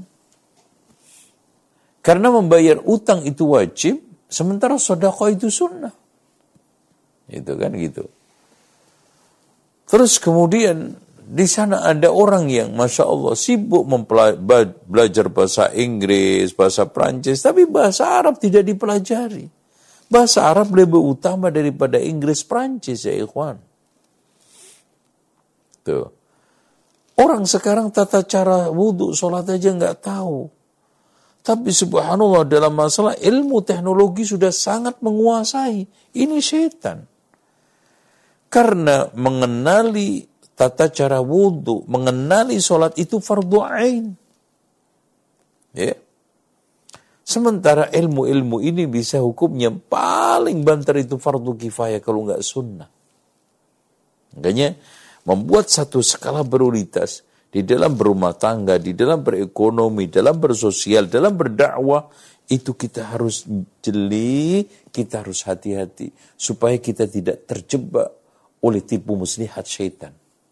Karena membayar utang itu wajib, sementara sedekah itu sunnah. Itu kan gitu. Terus kemudian di sana ada orang yang Masya Allah sibuk belajar bahasa Inggris, bahasa Prancis, tapi bahasa Arab tidak dipelajari. Bahasa Arab lebih utama daripada Inggris, Prancis ya ikhwan. Tuh. Orang sekarang tata cara wudhu, sholat aja nggak tahu. Tapi subhanallah dalam masalah ilmu teknologi sudah sangat menguasai. Ini setan. Karena mengenali tata cara wudhu, mengenali sholat itu fardu ain. Ya. Sementara ilmu-ilmu ini bisa hukumnya paling banter itu fardu kifayah kalau nggak sunnah. Makanya membuat satu skala prioritas di dalam berumah tangga, di dalam berekonomi, dalam bersosial, dalam berdakwah, itu kita harus jeli, kita harus hati-hati supaya kita tidak terjebak oleh tipu muslihat syaitan.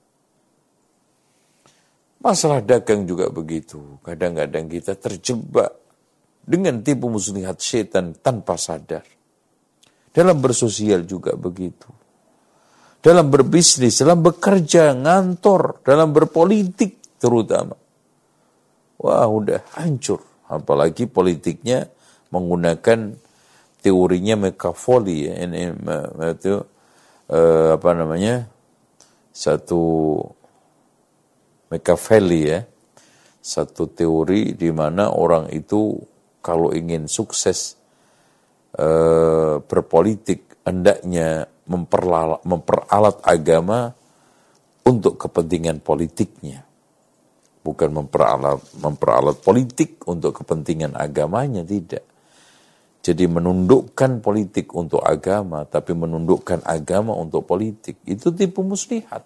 Masalah dagang juga begitu. Kadang-kadang kita terjebak dengan tipu muslihat syaitan tanpa sadar. Dalam bersosial juga begitu. Dalam berbisnis, dalam bekerja, ngantor, dalam berpolitik terutama. Wah, udah hancur. Apalagi politiknya menggunakan teorinya Machiavelli, ya. Ini itu satu Machiavelli, ya, satu teori di mana orang itu kalau ingin sukses berpolitik hendaknya memperalat agama untuk kepentingan politiknya, bukan memperalat politik untuk kepentingan agamanya, tidak. Jadi menundukkan politik untuk agama, tapi menundukkan agama untuk politik. Itu tipu muslihat.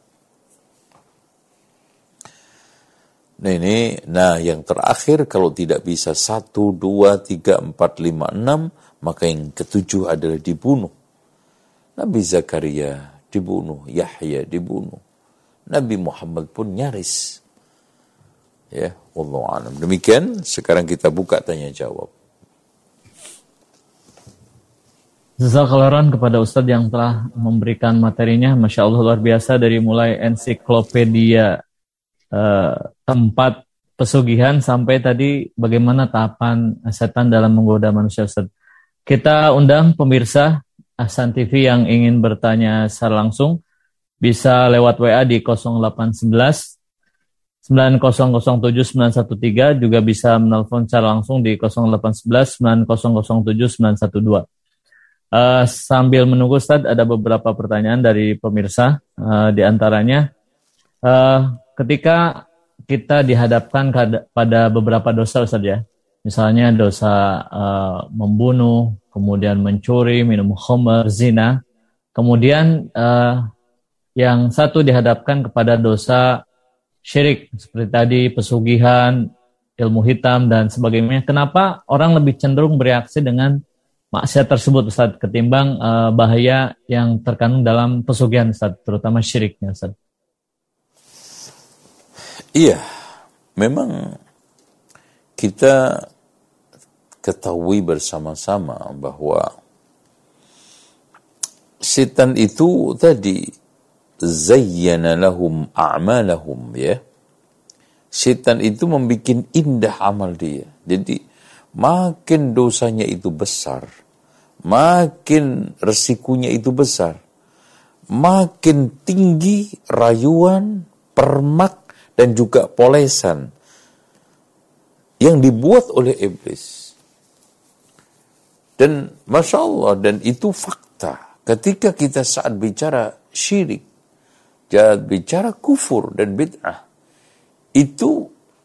Nah yang terakhir, kalau tidak bisa 1, 2, 3, 4, 5, 6, maka yang ketujuh adalah dibunuh. Nabi Zakaria dibunuh, Yahya dibunuh. Nabi Muhammad pun nyaris. Ya, wallahu a'lam. Demikian, sekarang kita buka tanya jawab. Jazakallahu khairan kepada Ustadz yang telah memberikan materinya, Masya Allah luar biasa, dari mulai ensiklopedia eh, tempat pesugihan sampai tadi bagaimana tahapan setan dalam menggoda manusia, Ustadz. Kita undang pemirsa Ahsan TV yang ingin bertanya secara langsung, bisa lewat WA di 0811 9007 913, juga bisa menelpon secara langsung di 0811 9007 912. Sambil menunggu Ustadz, ada beberapa pertanyaan dari pemirsa. Di antaranya, ketika kita dihadapkan pada beberapa dosa, Ustadz ya, misalnya dosa membunuh, kemudian mencuri, minum khamr, zina, kemudian yang satu dihadapkan kepada dosa syirik, seperti tadi pesugihan, ilmu hitam, dan sebagainya. Kenapa orang lebih cenderung bereaksi dengan maksiat tersebut, Ustaz, ketimbang bahaya yang terkandung dalam pesugihan, Ustaz, terutama syiriknya, Ustaz? Iya, memang kita ketahui bersama-sama bahwa setan itu tadi zayyana lahum a'malahum, ya. Setan itu membuat indah amal dia. Jadi makin dosanya itu besar, makin resikonya itu besar, makin tinggi rayuan, permak, dan juga polesan yang dibuat oleh iblis. Dan Masya Allah, dan itu fakta. Ketika kita saat bicara syirik, saat bicara kufur dan bid'ah, itu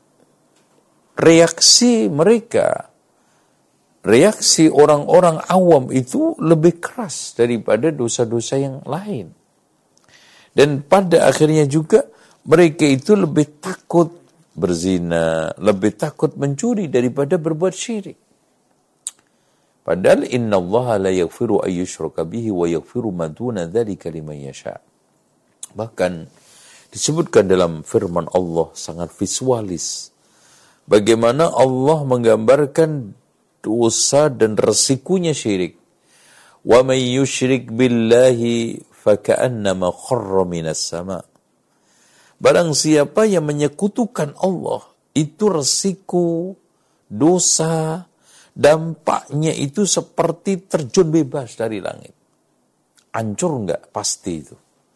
reaksi mereka, reaksi orang-orang awam itu lebih keras daripada dosa-dosa yang lain. Dan pada akhirnya juga mereka itu lebih takut berzina, lebih takut mencuri daripada berbuat syirik. Padahal inna Allah la yaghfiru ayyushraka bihi wa yaghfiru ma duna dzalika liman yasha. Bahkan disebutkan dalam firman Allah sangat visualis bagaimana Allah menggambarkan dosa dan resikonya syirik. Wa may yusyrik billahi faka'annama kharra minas sama'. Barang siapa yang menyekutukan Allah, itu resiko dosa, dampaknya itu seperti terjun bebas dari langit. Hancur enggak? Pasti itu.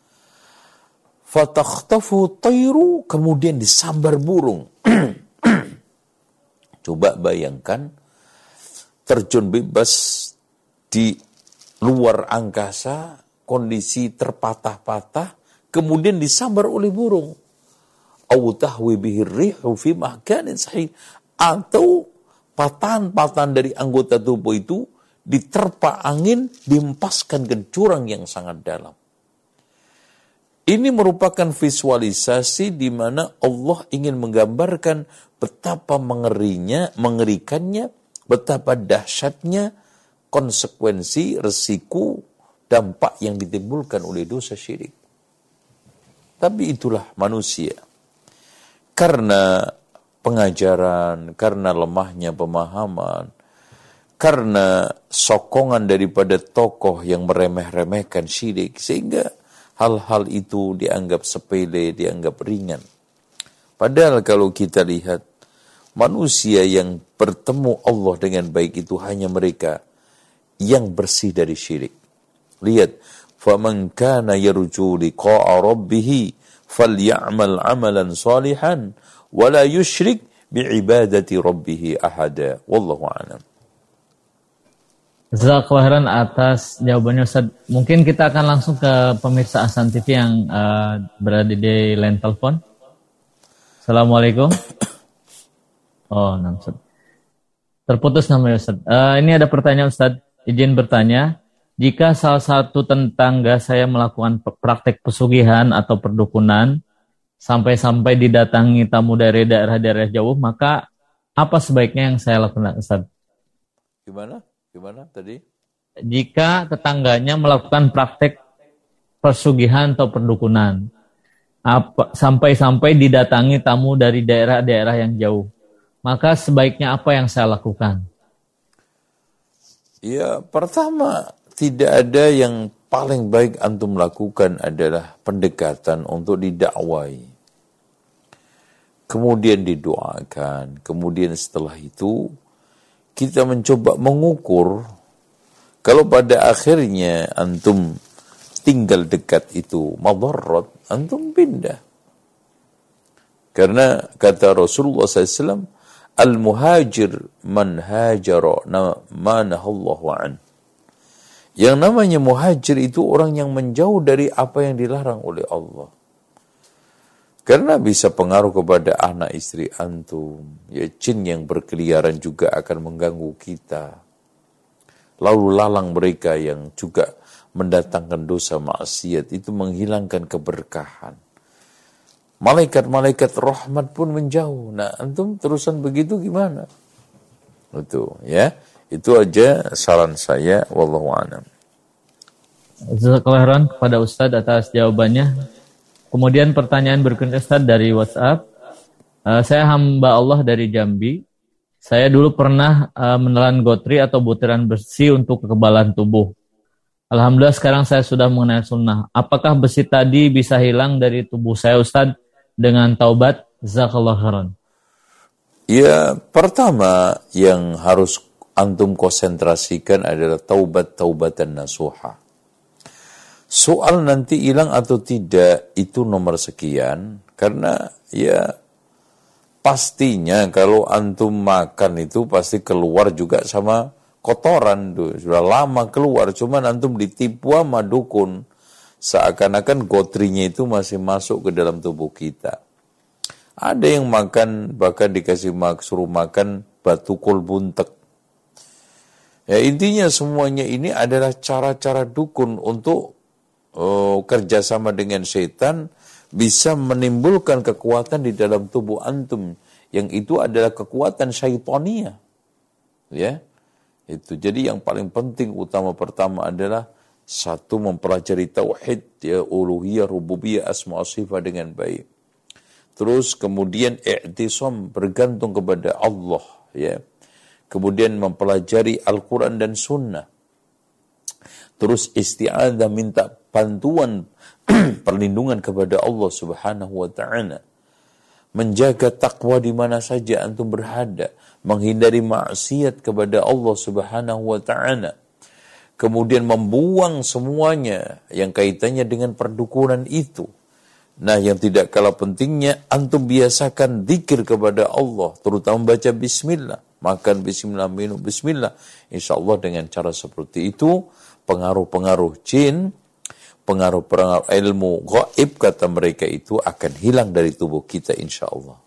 Fatakhtafu tayru, kemudian disambar burung. Coba bayangkan terjun bebas di luar angkasa, kondisi terpatah-patah, kemudian disambar oleh burung. Au tahwi bihi rihu fi makanin sahih, atau patahan-patahan dari anggota tubuh itu diterpa angin, dihempaskan ke jurang yang sangat dalam. Ini merupakan visualisasi di mana Allah ingin menggambarkan betapa mengerikannya, betapa dahsyatnya konsekuensi, resiko, dampak yang ditimbulkan oleh dosa syirik. Tapi itulah manusia. Karena pengajaran, karena lemahnya pemahaman, karena sokongan daripada tokoh yang meremeh-remehkan syirik, sehingga hal-hal itu dianggap sepele, dianggap ringan. Padahal kalau kita lihat, manusia yang bertemu Allah dengan baik itu hanya mereka yang bersih dari syirik. Lihat, فَمَنْ كَانَ يَرْجُو لِقَاءَ رَبِّهِ فَلْيَعْمَلْ عَمَلًا صَالِحًا وَلَا يُشْرِكْ بِعِبَادَةِ رَبِّهِ أَحَدًا. Wallahu a'lam. Jazakallahu khairan atas jawabannya, Ustaz. Mungkin kita akan langsung ke pemirsa Ahsan TV yang berada di line telepon. Assalamualaikum. Oh, Ustaz. Terputus namanya, Ustaz. Ini ada pertanyaan, Ustaz. Izin bertanya. Jika salah satu tetangga saya melakukan praktek pesugihan atau perdukunan, sampai-sampai didatangi tamu dari daerah-daerah jauh, maka apa sebaiknya yang saya lakukan, Ustaz? Gimana tadi? Jika tetangganya melakukan praktek pesugihan atau perdukunan, sampai-sampai didatangi tamu dari daerah-daerah yang jauh, maka sebaiknya apa yang saya lakukan? Ya, pertama, tidak ada yang paling baik antum lakukan adalah pendekatan untuk didakwai. Kemudian didoakan. Kemudian setelah itu kita mencoba mengukur. Kalau pada akhirnya antum tinggal dekat itu madarrat, antum pindah. Karena kata Rasulullah SAW, al-muhajir man hajara ma nahallahu an. Yang namanya muhajir itu orang yang menjauh dari apa yang dilarang oleh Allah. Karena bisa pengaruh kepada anak istri antum. Ya, jin yang berkeliaran juga akan mengganggu kita. Lalu lalang mereka yang juga mendatangkan dosa maksiat itu menghilangkan keberkahan. Malaikat-malaikat rahmat pun menjauh. Nah, antum terusan begitu gimana? Itu ya. Itu aja saran saya, wallahu a'lam. Jazakallahu kepada Ustadz atas jawabannya. Kemudian pertanyaan berikutnya Ustadz dari WhatsApp. Saya hamba Allah dari Jambi. Saya dulu pernah menelan gotri atau butiran besi untuk kekebalan tubuh. Alhamdulillah sekarang saya sudah mengenal sunnah. Apakah besi tadi bisa hilang dari tubuh saya Ustadz dengan taubat? Jazakallahu khairan. Ya, pertama yang harus antum konsentrasikan adalah taubatan nasuha. Soal nanti hilang atau tidak itu nomor sekian, karena ya pastinya kalau antum makan itu pasti keluar juga sama kotoran tuh. Sudah lama keluar, cuman antum ditipu sama dukun. Seakan-akan gotrinya itu masih masuk ke dalam tubuh kita. Ada yang makan bahkan dikasih suruh makan batu kol buntek. Ya, intinya semuanya ini adalah cara-cara dukun untuk kerjasama dengan setan bisa menimbulkan kekuatan di dalam tubuh antum. Yang itu adalah kekuatan syaitonia. Ya, itu. Jadi yang paling penting utama pertama adalah satu, mempelajari tauhid, ya, uluhiyah, rububiyah, asma sifat dengan baik. Terus kemudian i'tisam, bergantung kepada Allah, ya. Kemudian mempelajari Al-Quran dan Sunnah. Terus isti'adah, minta bantuan perlindungan kepada Allah Subhanahu wa ta'ala. Menjaga takwa di mana saja antum berada, menghindari maksiat kepada Allah Subhanahu wa ta'ala. Kemudian membuang semuanya yang kaitannya dengan perdukunan itu. Nah, yang tidak kalah pentingnya, antum biasakan zikir kepada Allah, terutama baca bismillah, makan bismillah, minum bismillah. InsyaAllah dengan cara seperti itu, pengaruh-pengaruh jin, pengaruh-pengaruh ilmu gaib, kata mereka itu akan hilang dari tubuh kita, insyaAllah.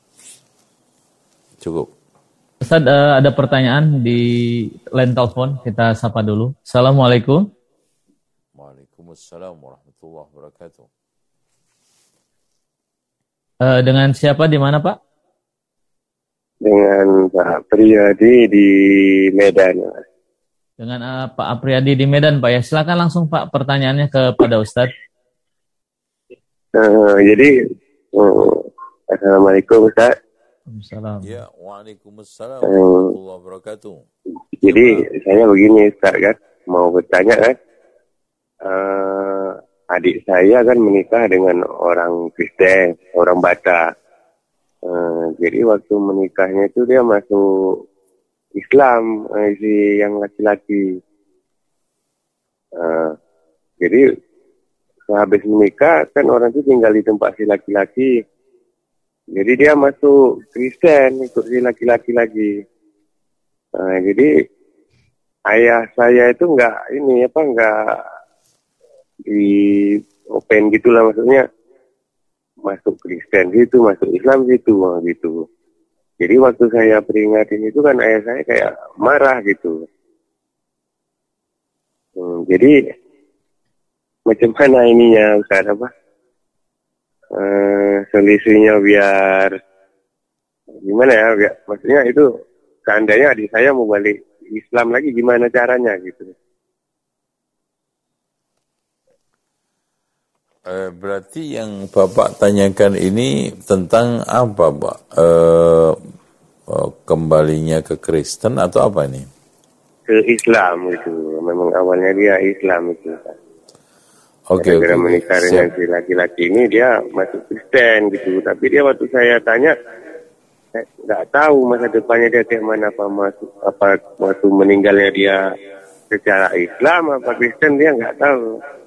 Cukup. Ustaz, ada pertanyaan di line telepon, kita sapa dulu. Assalamualaikum. Waalaikumsalam warahmatullahi wabarakatuh. Dengan siapa di mana Pak? Dengan Pak Priyadi di Medan. Dengan Pak Apriyadi di Medan Pak ya. Silakan langsung Pak pertanyaannya kepada Ustadz. Jadi Assalamualaikum Ustaz. Waalaikumsalam. Ya, waalaikumsalam warahmatullahi wabarakatuh. Jadi saya begini Ustaz kan, mau bertanya kan. Adik saya kan menikah dengan orang Kristen, orang Batak. Jadi waktu menikahnya itu dia masuk Islam, si yang laki-laki. Jadi sehabis menikah kan orang itu tinggal di tempat si laki-laki. Jadi dia masuk Kristen, ikut si laki-laki lagi. Jadi ayah saya itu enggak di open gitulah, maksudnya masuk Kristen gitu, masuk Islam gitu. Jadi waktu saya peringatin itu kan ayah saya kayak marah gitu. Jadi macam mana ininya Ustaz, solusinya biar gimana ya, biar, maksudnya itu seandainya adik saya mau balik Islam lagi, gimana caranya gitu. Berarti yang Bapak tanyakan ini tentang apa, Pak? Kembalinya ke Kristen atau apa ini? ke Islam gitu. Memang awalnya dia Islam itu. Oke. Gara-gara menikah dengan si laki-laki ini dia masuk Kristen gitu. Tapi dia waktu saya tanya, nggak tahu masa depannya dia kayak mana, apa waktu meninggalnya dia secara Islam apa Kristen, dia nggak tahu.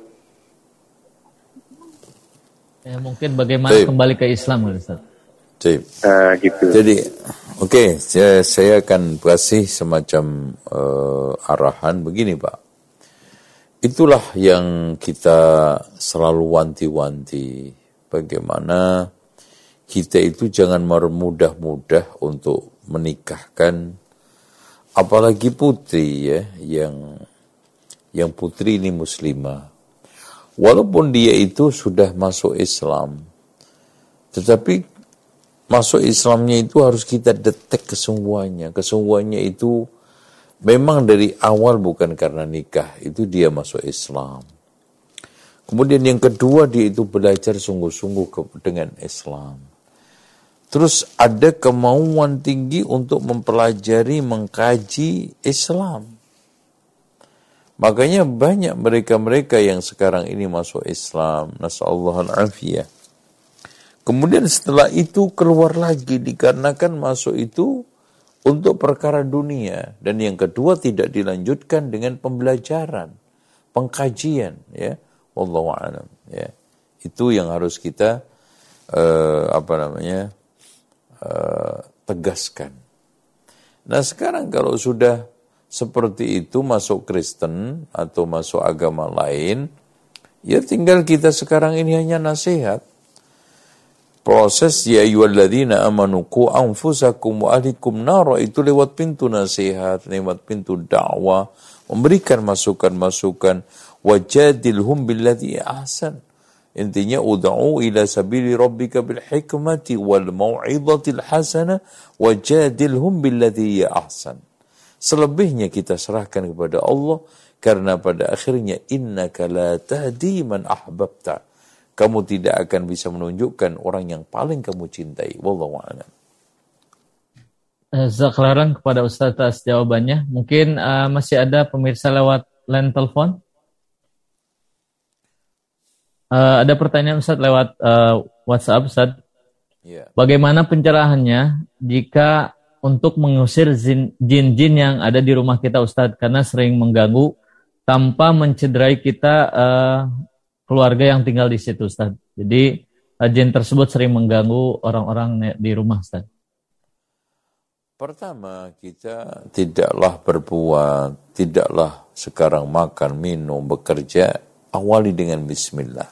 Ya, mungkin bagaimana kembali ke Islam, Ustaz. Gitu. Jadi, saya akan kasih semacam arahan begini, Pak. Itulah yang kita selalu wanti-wanti. Bagaimana kita itu jangan bermudah-mudah untuk menikahkan, apalagi putri ya, yang putri ini muslimah. Walaupun dia itu sudah masuk Islam, tetapi masuk Islamnya itu harus kita detek kesungguhannya. Kesungguhannya itu memang dari awal bukan karena nikah, itu dia masuk Islam. Kemudian yang kedua, dia itu belajar sungguh-sungguh dengan Islam. Terus ada kemauan tinggi untuk mempelajari, mengkaji Islam. Makanya banyak mereka-mereka yang sekarang ini masuk Islam. Nasallahu al-afiyah. Kemudian setelah itu keluar lagi dikarenakan masuk itu untuk perkara dunia. Dan yang kedua tidak dilanjutkan dengan pembelajaran, pengkajian. Ya, wallahu a'lam. Ya, itu yang harus kita tegaskan. Nah sekarang kalau sudah seperti itu masuk Kristen atau masuk agama lain, ya tinggal kita sekarang ini hanya nasihat. Proses ya ayyuhalladzina amanu qu anfusakum wa ahlikum nar itu lewat pintu nasihat, lewat pintu dakwah, memberikan masukan-masukan, wajadilhum billadzi ahsan. Intinya ud'u ila sabili rabbika bil hikmati wal mau'izatil hasanah wajadilhum billadzi ahsan. Selebihnya kita serahkan kepada Allah, karena pada akhirnya innaka la tahdi man ahbabta. Kamu tidak akan bisa menunjukkan orang yang paling kamu cintai. Wallahu a'lam. Jazakallahu kepada Ustaz atas jawabannya. Mungkin masih ada pemirsa lewat line telepon. Ada pertanyaan Ustaz lewat WhatsApp Ustaz. Yeah. Bagaimana pencerahannya jika untuk mengusir jin-jin yang ada di rumah kita Ustadz, karena sering mengganggu tanpa mencederai kita keluarga yang tinggal di situ Ustadz. Jadi jin tersebut sering mengganggu orang-orang di rumah Ustadz. Pertama, kita tidaklah berbuat, tidaklah sekarang makan, minum, bekerja, awali dengan bismillah.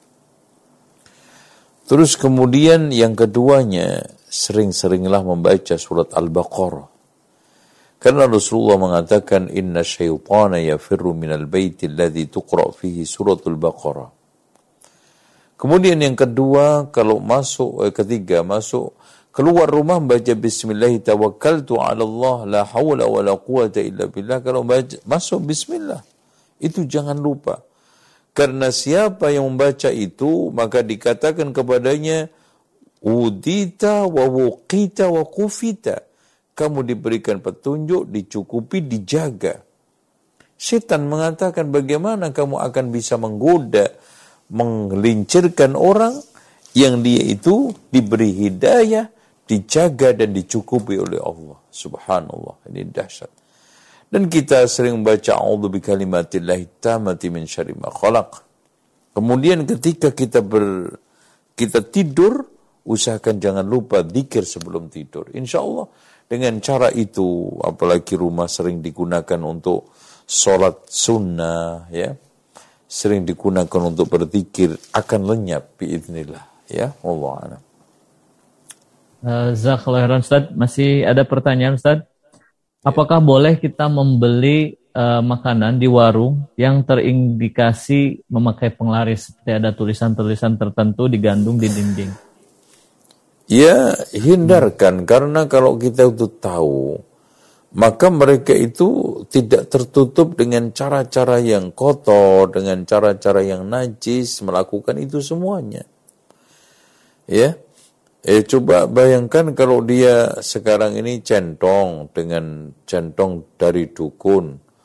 Terus kemudian yang keduanya, sering-seringlah membaca surat Al-Baqarah. Karena Rasulullah mengatakan inna syaitana yafirru minal baiti alladhi tuqra' fihi suratul Baqarah. Kemudian yang kedua, kalau ketiga masuk keluar rumah baca bismillah tawakkaltu 'ala Allah la haula wala quwata illa billah. Kalau masuk bismillah, itu jangan lupa. Karena siapa yang membaca itu maka dikatakan kepadanya udita wa wuqita wa kufita. Kamu diberikan petunjuk, dicukupi, dijaga. Setan mengatakan bagaimana kamu akan bisa menggoda, menggelincirkan orang yang dia itu diberi hidayah, dijaga dan dicukupi oleh Allah. Subhanallah, ini dahsyat. Dan kita sering baca a'udzu bikalimatillahi tammati min syarri ma khalaq. Kemudian ketika kita tidur, usahakan jangan lupa zikir sebelum tidur. Insyaallah dengan cara itu, apalagi rumah sering digunakan untuk sholat sunnah, ya, sering digunakan untuk berzikir, akan lenyap biiznillah, ya, Allah a'lam. Jazakallahu Ustaz, masih ada pertanyaan Ustaz? Apakah boleh kita membeli makanan di warung yang terindikasi memakai penglaris, seperti ada tulisan-tulisan tertentu digantung di dinding? Ya, hindarkan, karena kalau kita itu tahu, maka mereka itu tidak tertutup dengan cara-cara yang kotor, dengan cara-cara yang najis, melakukan itu semuanya. Ya, coba bayangkan kalau dia sekarang ini centong dengan centong dari dukun,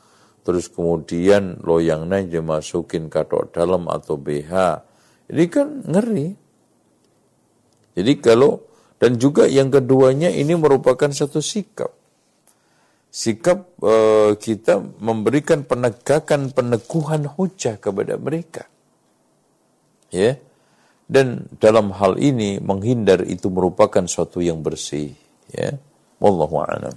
terus kemudian loyangnya dimasukin katok dalam atau BH. Ini kan ngeri. Jadi kalau, dan juga yang keduanya ini merupakan satu sikap. Sikap kita memberikan peneguhan hujah kepada mereka. Ya. Dan dalam hal ini menghindar itu merupakan suatu yang bersih. Ya. Wallahu a'lam.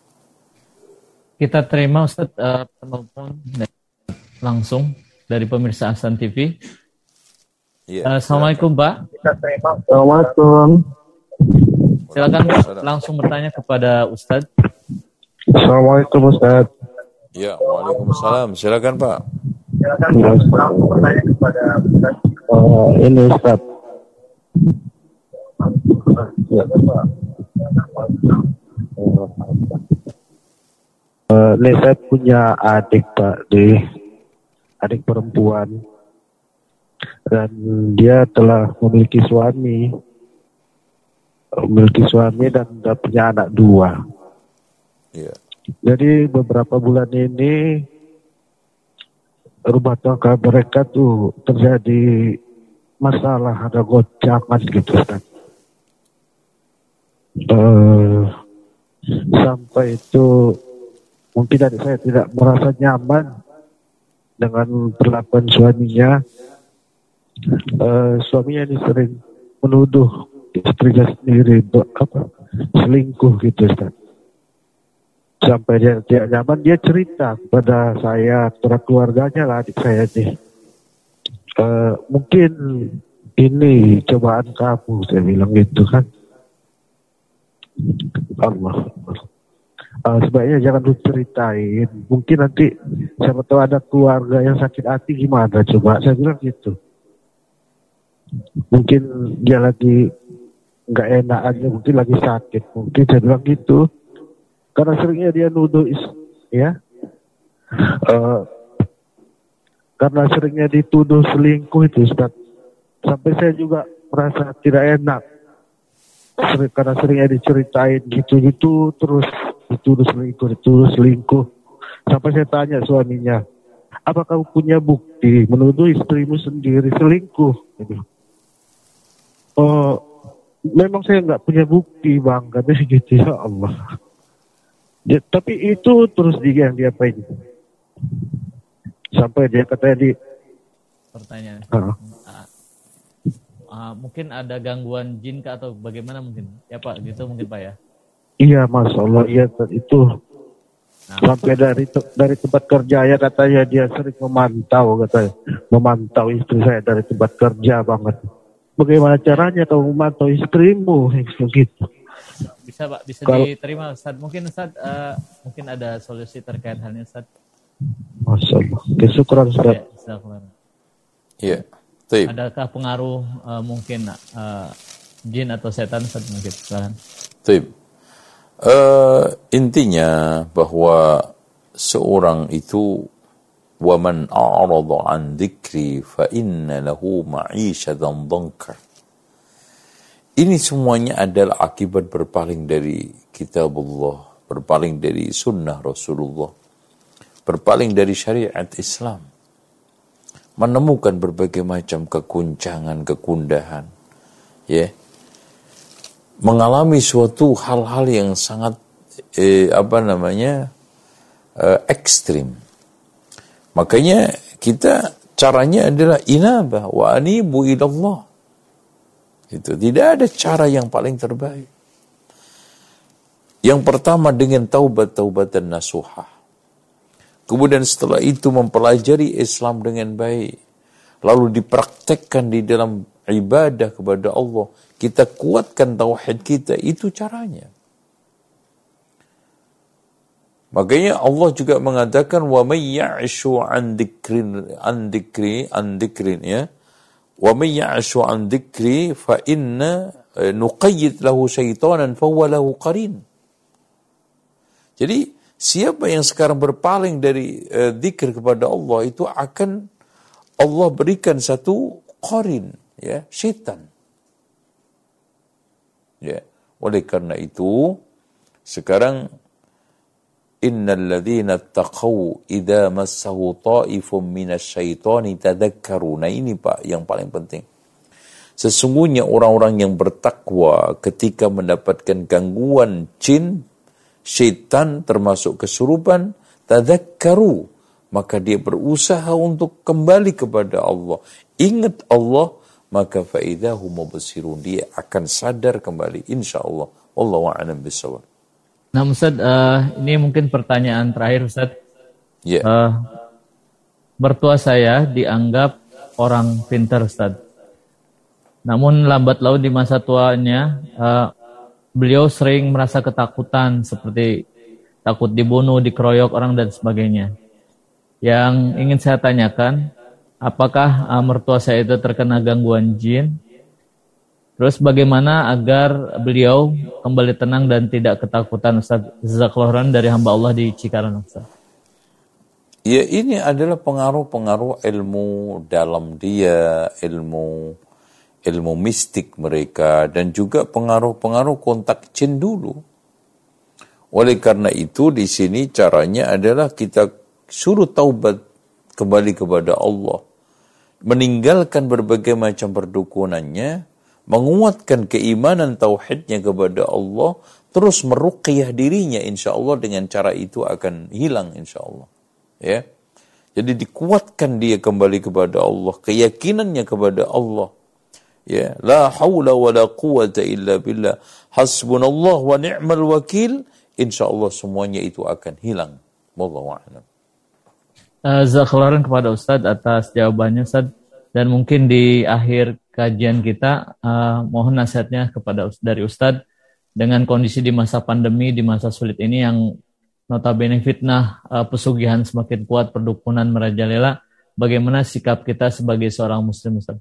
Kita terima Ustaz penelpon langsung dari pemirsa Ahsan TV. Ya, Assalamualaikum Pak. Assalamualaikum. Silakan langsung bertanya kepada Ustaz. Assalamualaikum Ustaz. Ya, waalaikumsalam. Silakan Pak. Langsung bertanya kepada Ustaz. Ini Ustaz. Ini saya punya adik Pak, adik perempuan, dan dia telah memiliki suami dan punya anak 2. Ya. Jadi beberapa bulan ini rumah tangga mereka tuh terjadi masalah, ada goncangan gitu Ustaz. Sampai itu mungkin adik saya tidak merasa nyaman dengan perlakuan suaminya. Suaminya ini sering menuduh istrinya sendiri selingkuh gitu Ustaz. Sampai dia tidak nyaman, dia cerita kepada saya, kepada keluarganya lah, adik saya nih. Mungkin ini cobaan kamu, saya bilang gitu kan. Allah. Sebaiknya jangan diceritain. Mungkin nanti siapa tahu ada keluarga yang sakit hati, gimana coba, saya bilang gitu. Mungkin dia lagi nggak enak aja, mungkin lagi sakit, mungkin saya bilang gitu. Karena seringnya dia nuduh karena seringnya dituduh selingkuh itu Ustaz. Sampai saya juga merasa tidak enak. Karena seringnya diceritain gitu-gitu, terus dituduh selingkuh. Sampai saya tanya suaminya, apa kamu punya bukti menuduh istrimu sendiri selingkuh? Oh, memang saya nggak punya bukti bang, katanya gitu. Ya Allah. Ya, tapi itu terus yang diapain? Sampai dia katanya Pertanyaan. Mungkin ada gangguan jin kah atau bagaimana mungkin? Ya Pak, gitu mungkin Pak ya? Iya, Masya Allah, iya itu. Sampai dari tempat kerja ya katanya dia sering memantau istri saya dari tempat kerja banget. Bagaimana caranya kamu memantau istrimu? Gitu. Bisa Pak, bisa diterima Ustaz. Mungkin Ustaz, mungkin ada solusi terkait halnya Ustaz. Masya Allah. Kesyukuran Ustaz. Iya. Taib. Adakah pengaruh mungkin jin atau setan Ustaz mungkin? Silakan. Taib. Intinya bahwa seorang itu وَمَنْ أَعْرَضَ عَنْ ذِكْرِي فَإِنَّ لَهُ مَعِيشَةً ضَنْكًا. Ini semuanya adalah akibat berpaling dari kitabullah, berpaling dari sunnah Rasulullah, berpaling dari syariat Islam, menemukan berbagai macam kekuncangan, kegundahan, ya, mengalami suatu hal-hal yang sangat ekstrim. Makanya kita caranya adalah inabah wa anibu ilallah. Itu tidak ada cara yang paling terbaik. Yang pertama dengan taubat-taubatan nasuhah. Kemudian setelah itu mempelajari Islam dengan baik. Lalu dipraktekkan di dalam ibadah kepada Allah. Kita kuatkan tauhid kita. Itu caranya. Makanya Allah juga mengatakan wa may ya'shu an dzikrin ya. Wa may ya'shu an dzikri fa inna nuqayyid lahu syaitanan fa huwa lahu qarin. Jadi siapa yang sekarang berpaling dari zikir kepada Allah itu akan Allah berikan satu qarin, ya, syaitan. Ya, oleh karena itu sekarang innal ladzina taqaw idza massahu ta'ifun minasyaitani tadzakkaru. Nah ini Pak yang paling penting. Sesungguhnya orang-orang yang bertakwa ketika mendapatkan gangguan jin, syaitan termasuk kesurupan, tadzakkaru, maka dia berusaha untuk kembali kepada Allah. Ingat Allah, maka faidahum mubsirun, dia akan sadar kembali insyaallah. Wallahu a'lam bishawab. Nah Ustaz, ini mungkin pertanyaan terakhir Ustaz. Ya. Mertua saya dianggap orang pintar Ustaz. Namun lambat laun di masa tuanya, beliau sering merasa ketakutan seperti takut dibunuh, dikeroyok orang dan sebagainya. Yang ingin saya tanyakan, apakah mertua saya itu terkena gangguan jin? Terus bagaimana agar beliau kembali tenang dan tidak ketakutan Ustaz? Jazakallahu khairan dari hamba Allah di Cikarang Ustaz. Ya ini adalah pengaruh-pengaruh ilmu dalam dia, ilmu mistik mereka, dan juga pengaruh-pengaruh kontak jin dulu. Oleh karena itu di sini caranya adalah kita suruh taubat kembali kepada Allah, meninggalkan berbagai macam perdukunannya, menguatkan keimanan tauhidnya kepada Allah, terus meruqyah dirinya, insya Allah dengan cara itu akan hilang insya Allah. Ya, jadi dikuatkan dia kembali kepada Allah, keyakinannya kepada Allah. Ya, la haula wala quwata illa billah. Hasbunallah wa ni'mal wakil. Insyaallah semuanya itu akan hilang. Wallahu a'lam. Jazakallahu kepada Ustaz atas jawabannya Ustaz, dan mungkin di akhir kajian kita mohon nasihatnya kepada dari Ustaz dengan kondisi di masa pandemi, di masa sulit ini yang notabene fitnah pesugihan semakin kuat, perdukunan merajalela, bagaimana sikap kita sebagai seorang muslim Ustaz?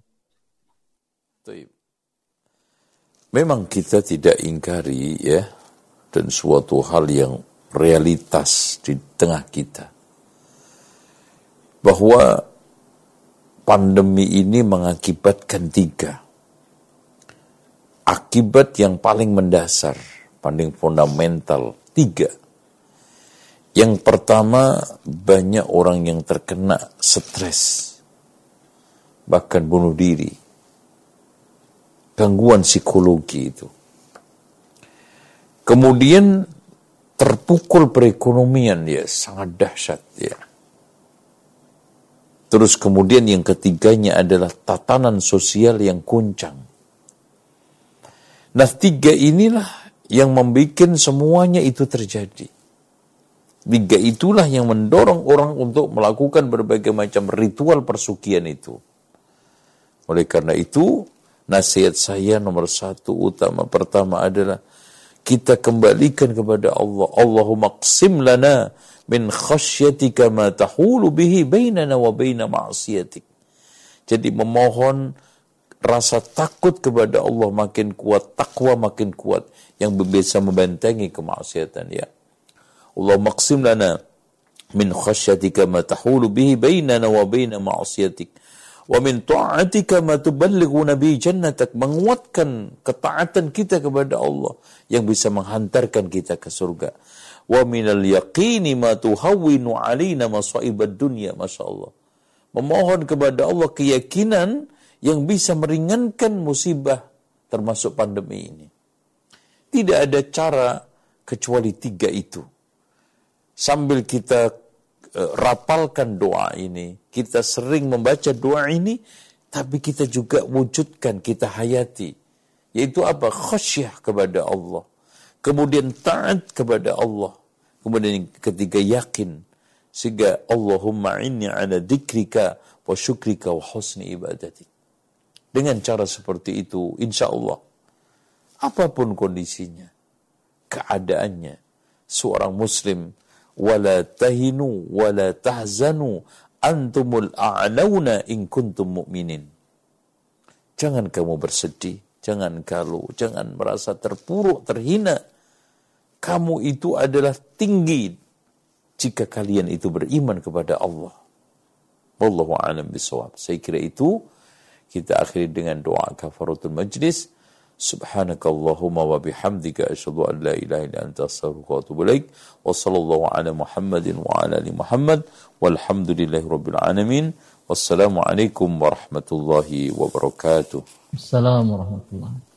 Memang kita tidak ingkari ya, dan suatu hal yang realitas di tengah kita, bahwa pandemi ini mengakibatkan 3 akibat yang paling mendasar, paling fundamental, 3. Yang pertama, banyak orang yang terkena stres, bahkan bunuh diri. Gangguan psikologi itu. Kemudian terpukul perekonomian ya, sangat dahsyat ya. Terus kemudian yang ketiganya adalah tatanan sosial yang goncang. Nah 3 inilah yang membuat semuanya itu terjadi. 3 itulah yang mendorong orang untuk melakukan berbagai macam ritual persugihan itu. Oleh karena itu, nasihat saya nomor 1 utama pertama adalah kita kembalikan kepada Allah. Allahumma qsim lana min khasyatika ma tahulu bihi bainana wa baina ma'asiyatik. Jadi memohon rasa takut kepada Allah makin kuat, takwa makin kuat, yang bisa membentengi kemaksiatan ya. Allahumma qsim lana min khasyatika ma tahulu bihi bainana wa baina ma'asiyatik. Wa min ta'atika ma tuballighuna bi jannatak, menguatkan ketaatan kita kepada Allah yang bisa menghantarkan kita ke surga. Wa minal yaqini ma tuhawwinu alaina masaibad dunya, masyaallah. Memohon kepada Allah keyakinan yang bisa meringankan musibah termasuk pandemi ini. Tidak ada cara kecuali 3 itu. Sambil kita rapalkan doa ini, kita sering membaca doa ini, tapi kita juga wujudkan, kita hayati, yaitu apa? Khasyah kepada Allah, kemudian taat kepada Allah, kemudian yang ketiga yakin, sehingga Allahumma inni ala dzikrika wa syukrika wa husni ibadatik. Dengan cara seperti itu, insya Allah, apapun kondisinya, keadaannya, seorang muslim, wala tahinu wala tahzanu antumul a'launa in kuntum mu'minin. Jangan kamu bersedih, jangan galau, jangan merasa terpuruk, terhina. Kamu itu adalah tinggi jika kalian itu beriman kepada Allah. Wallahu a'lam bishawab. Saya kira itu kita akhiri dengan doa kafaratul majlis. Subhanakallahumma wa bihamdika asyhadu an la ilaha illa anta astaghfiruka wa atubu ilaik. Wa sallallahu ala Muhammadin wa ala ali Muhammad walhamdulillahi rabbil alamin. Wassalamualaikum warahmatullahi wabarakatuh. Assalamualaikum warahmatullahi wabarakatuh.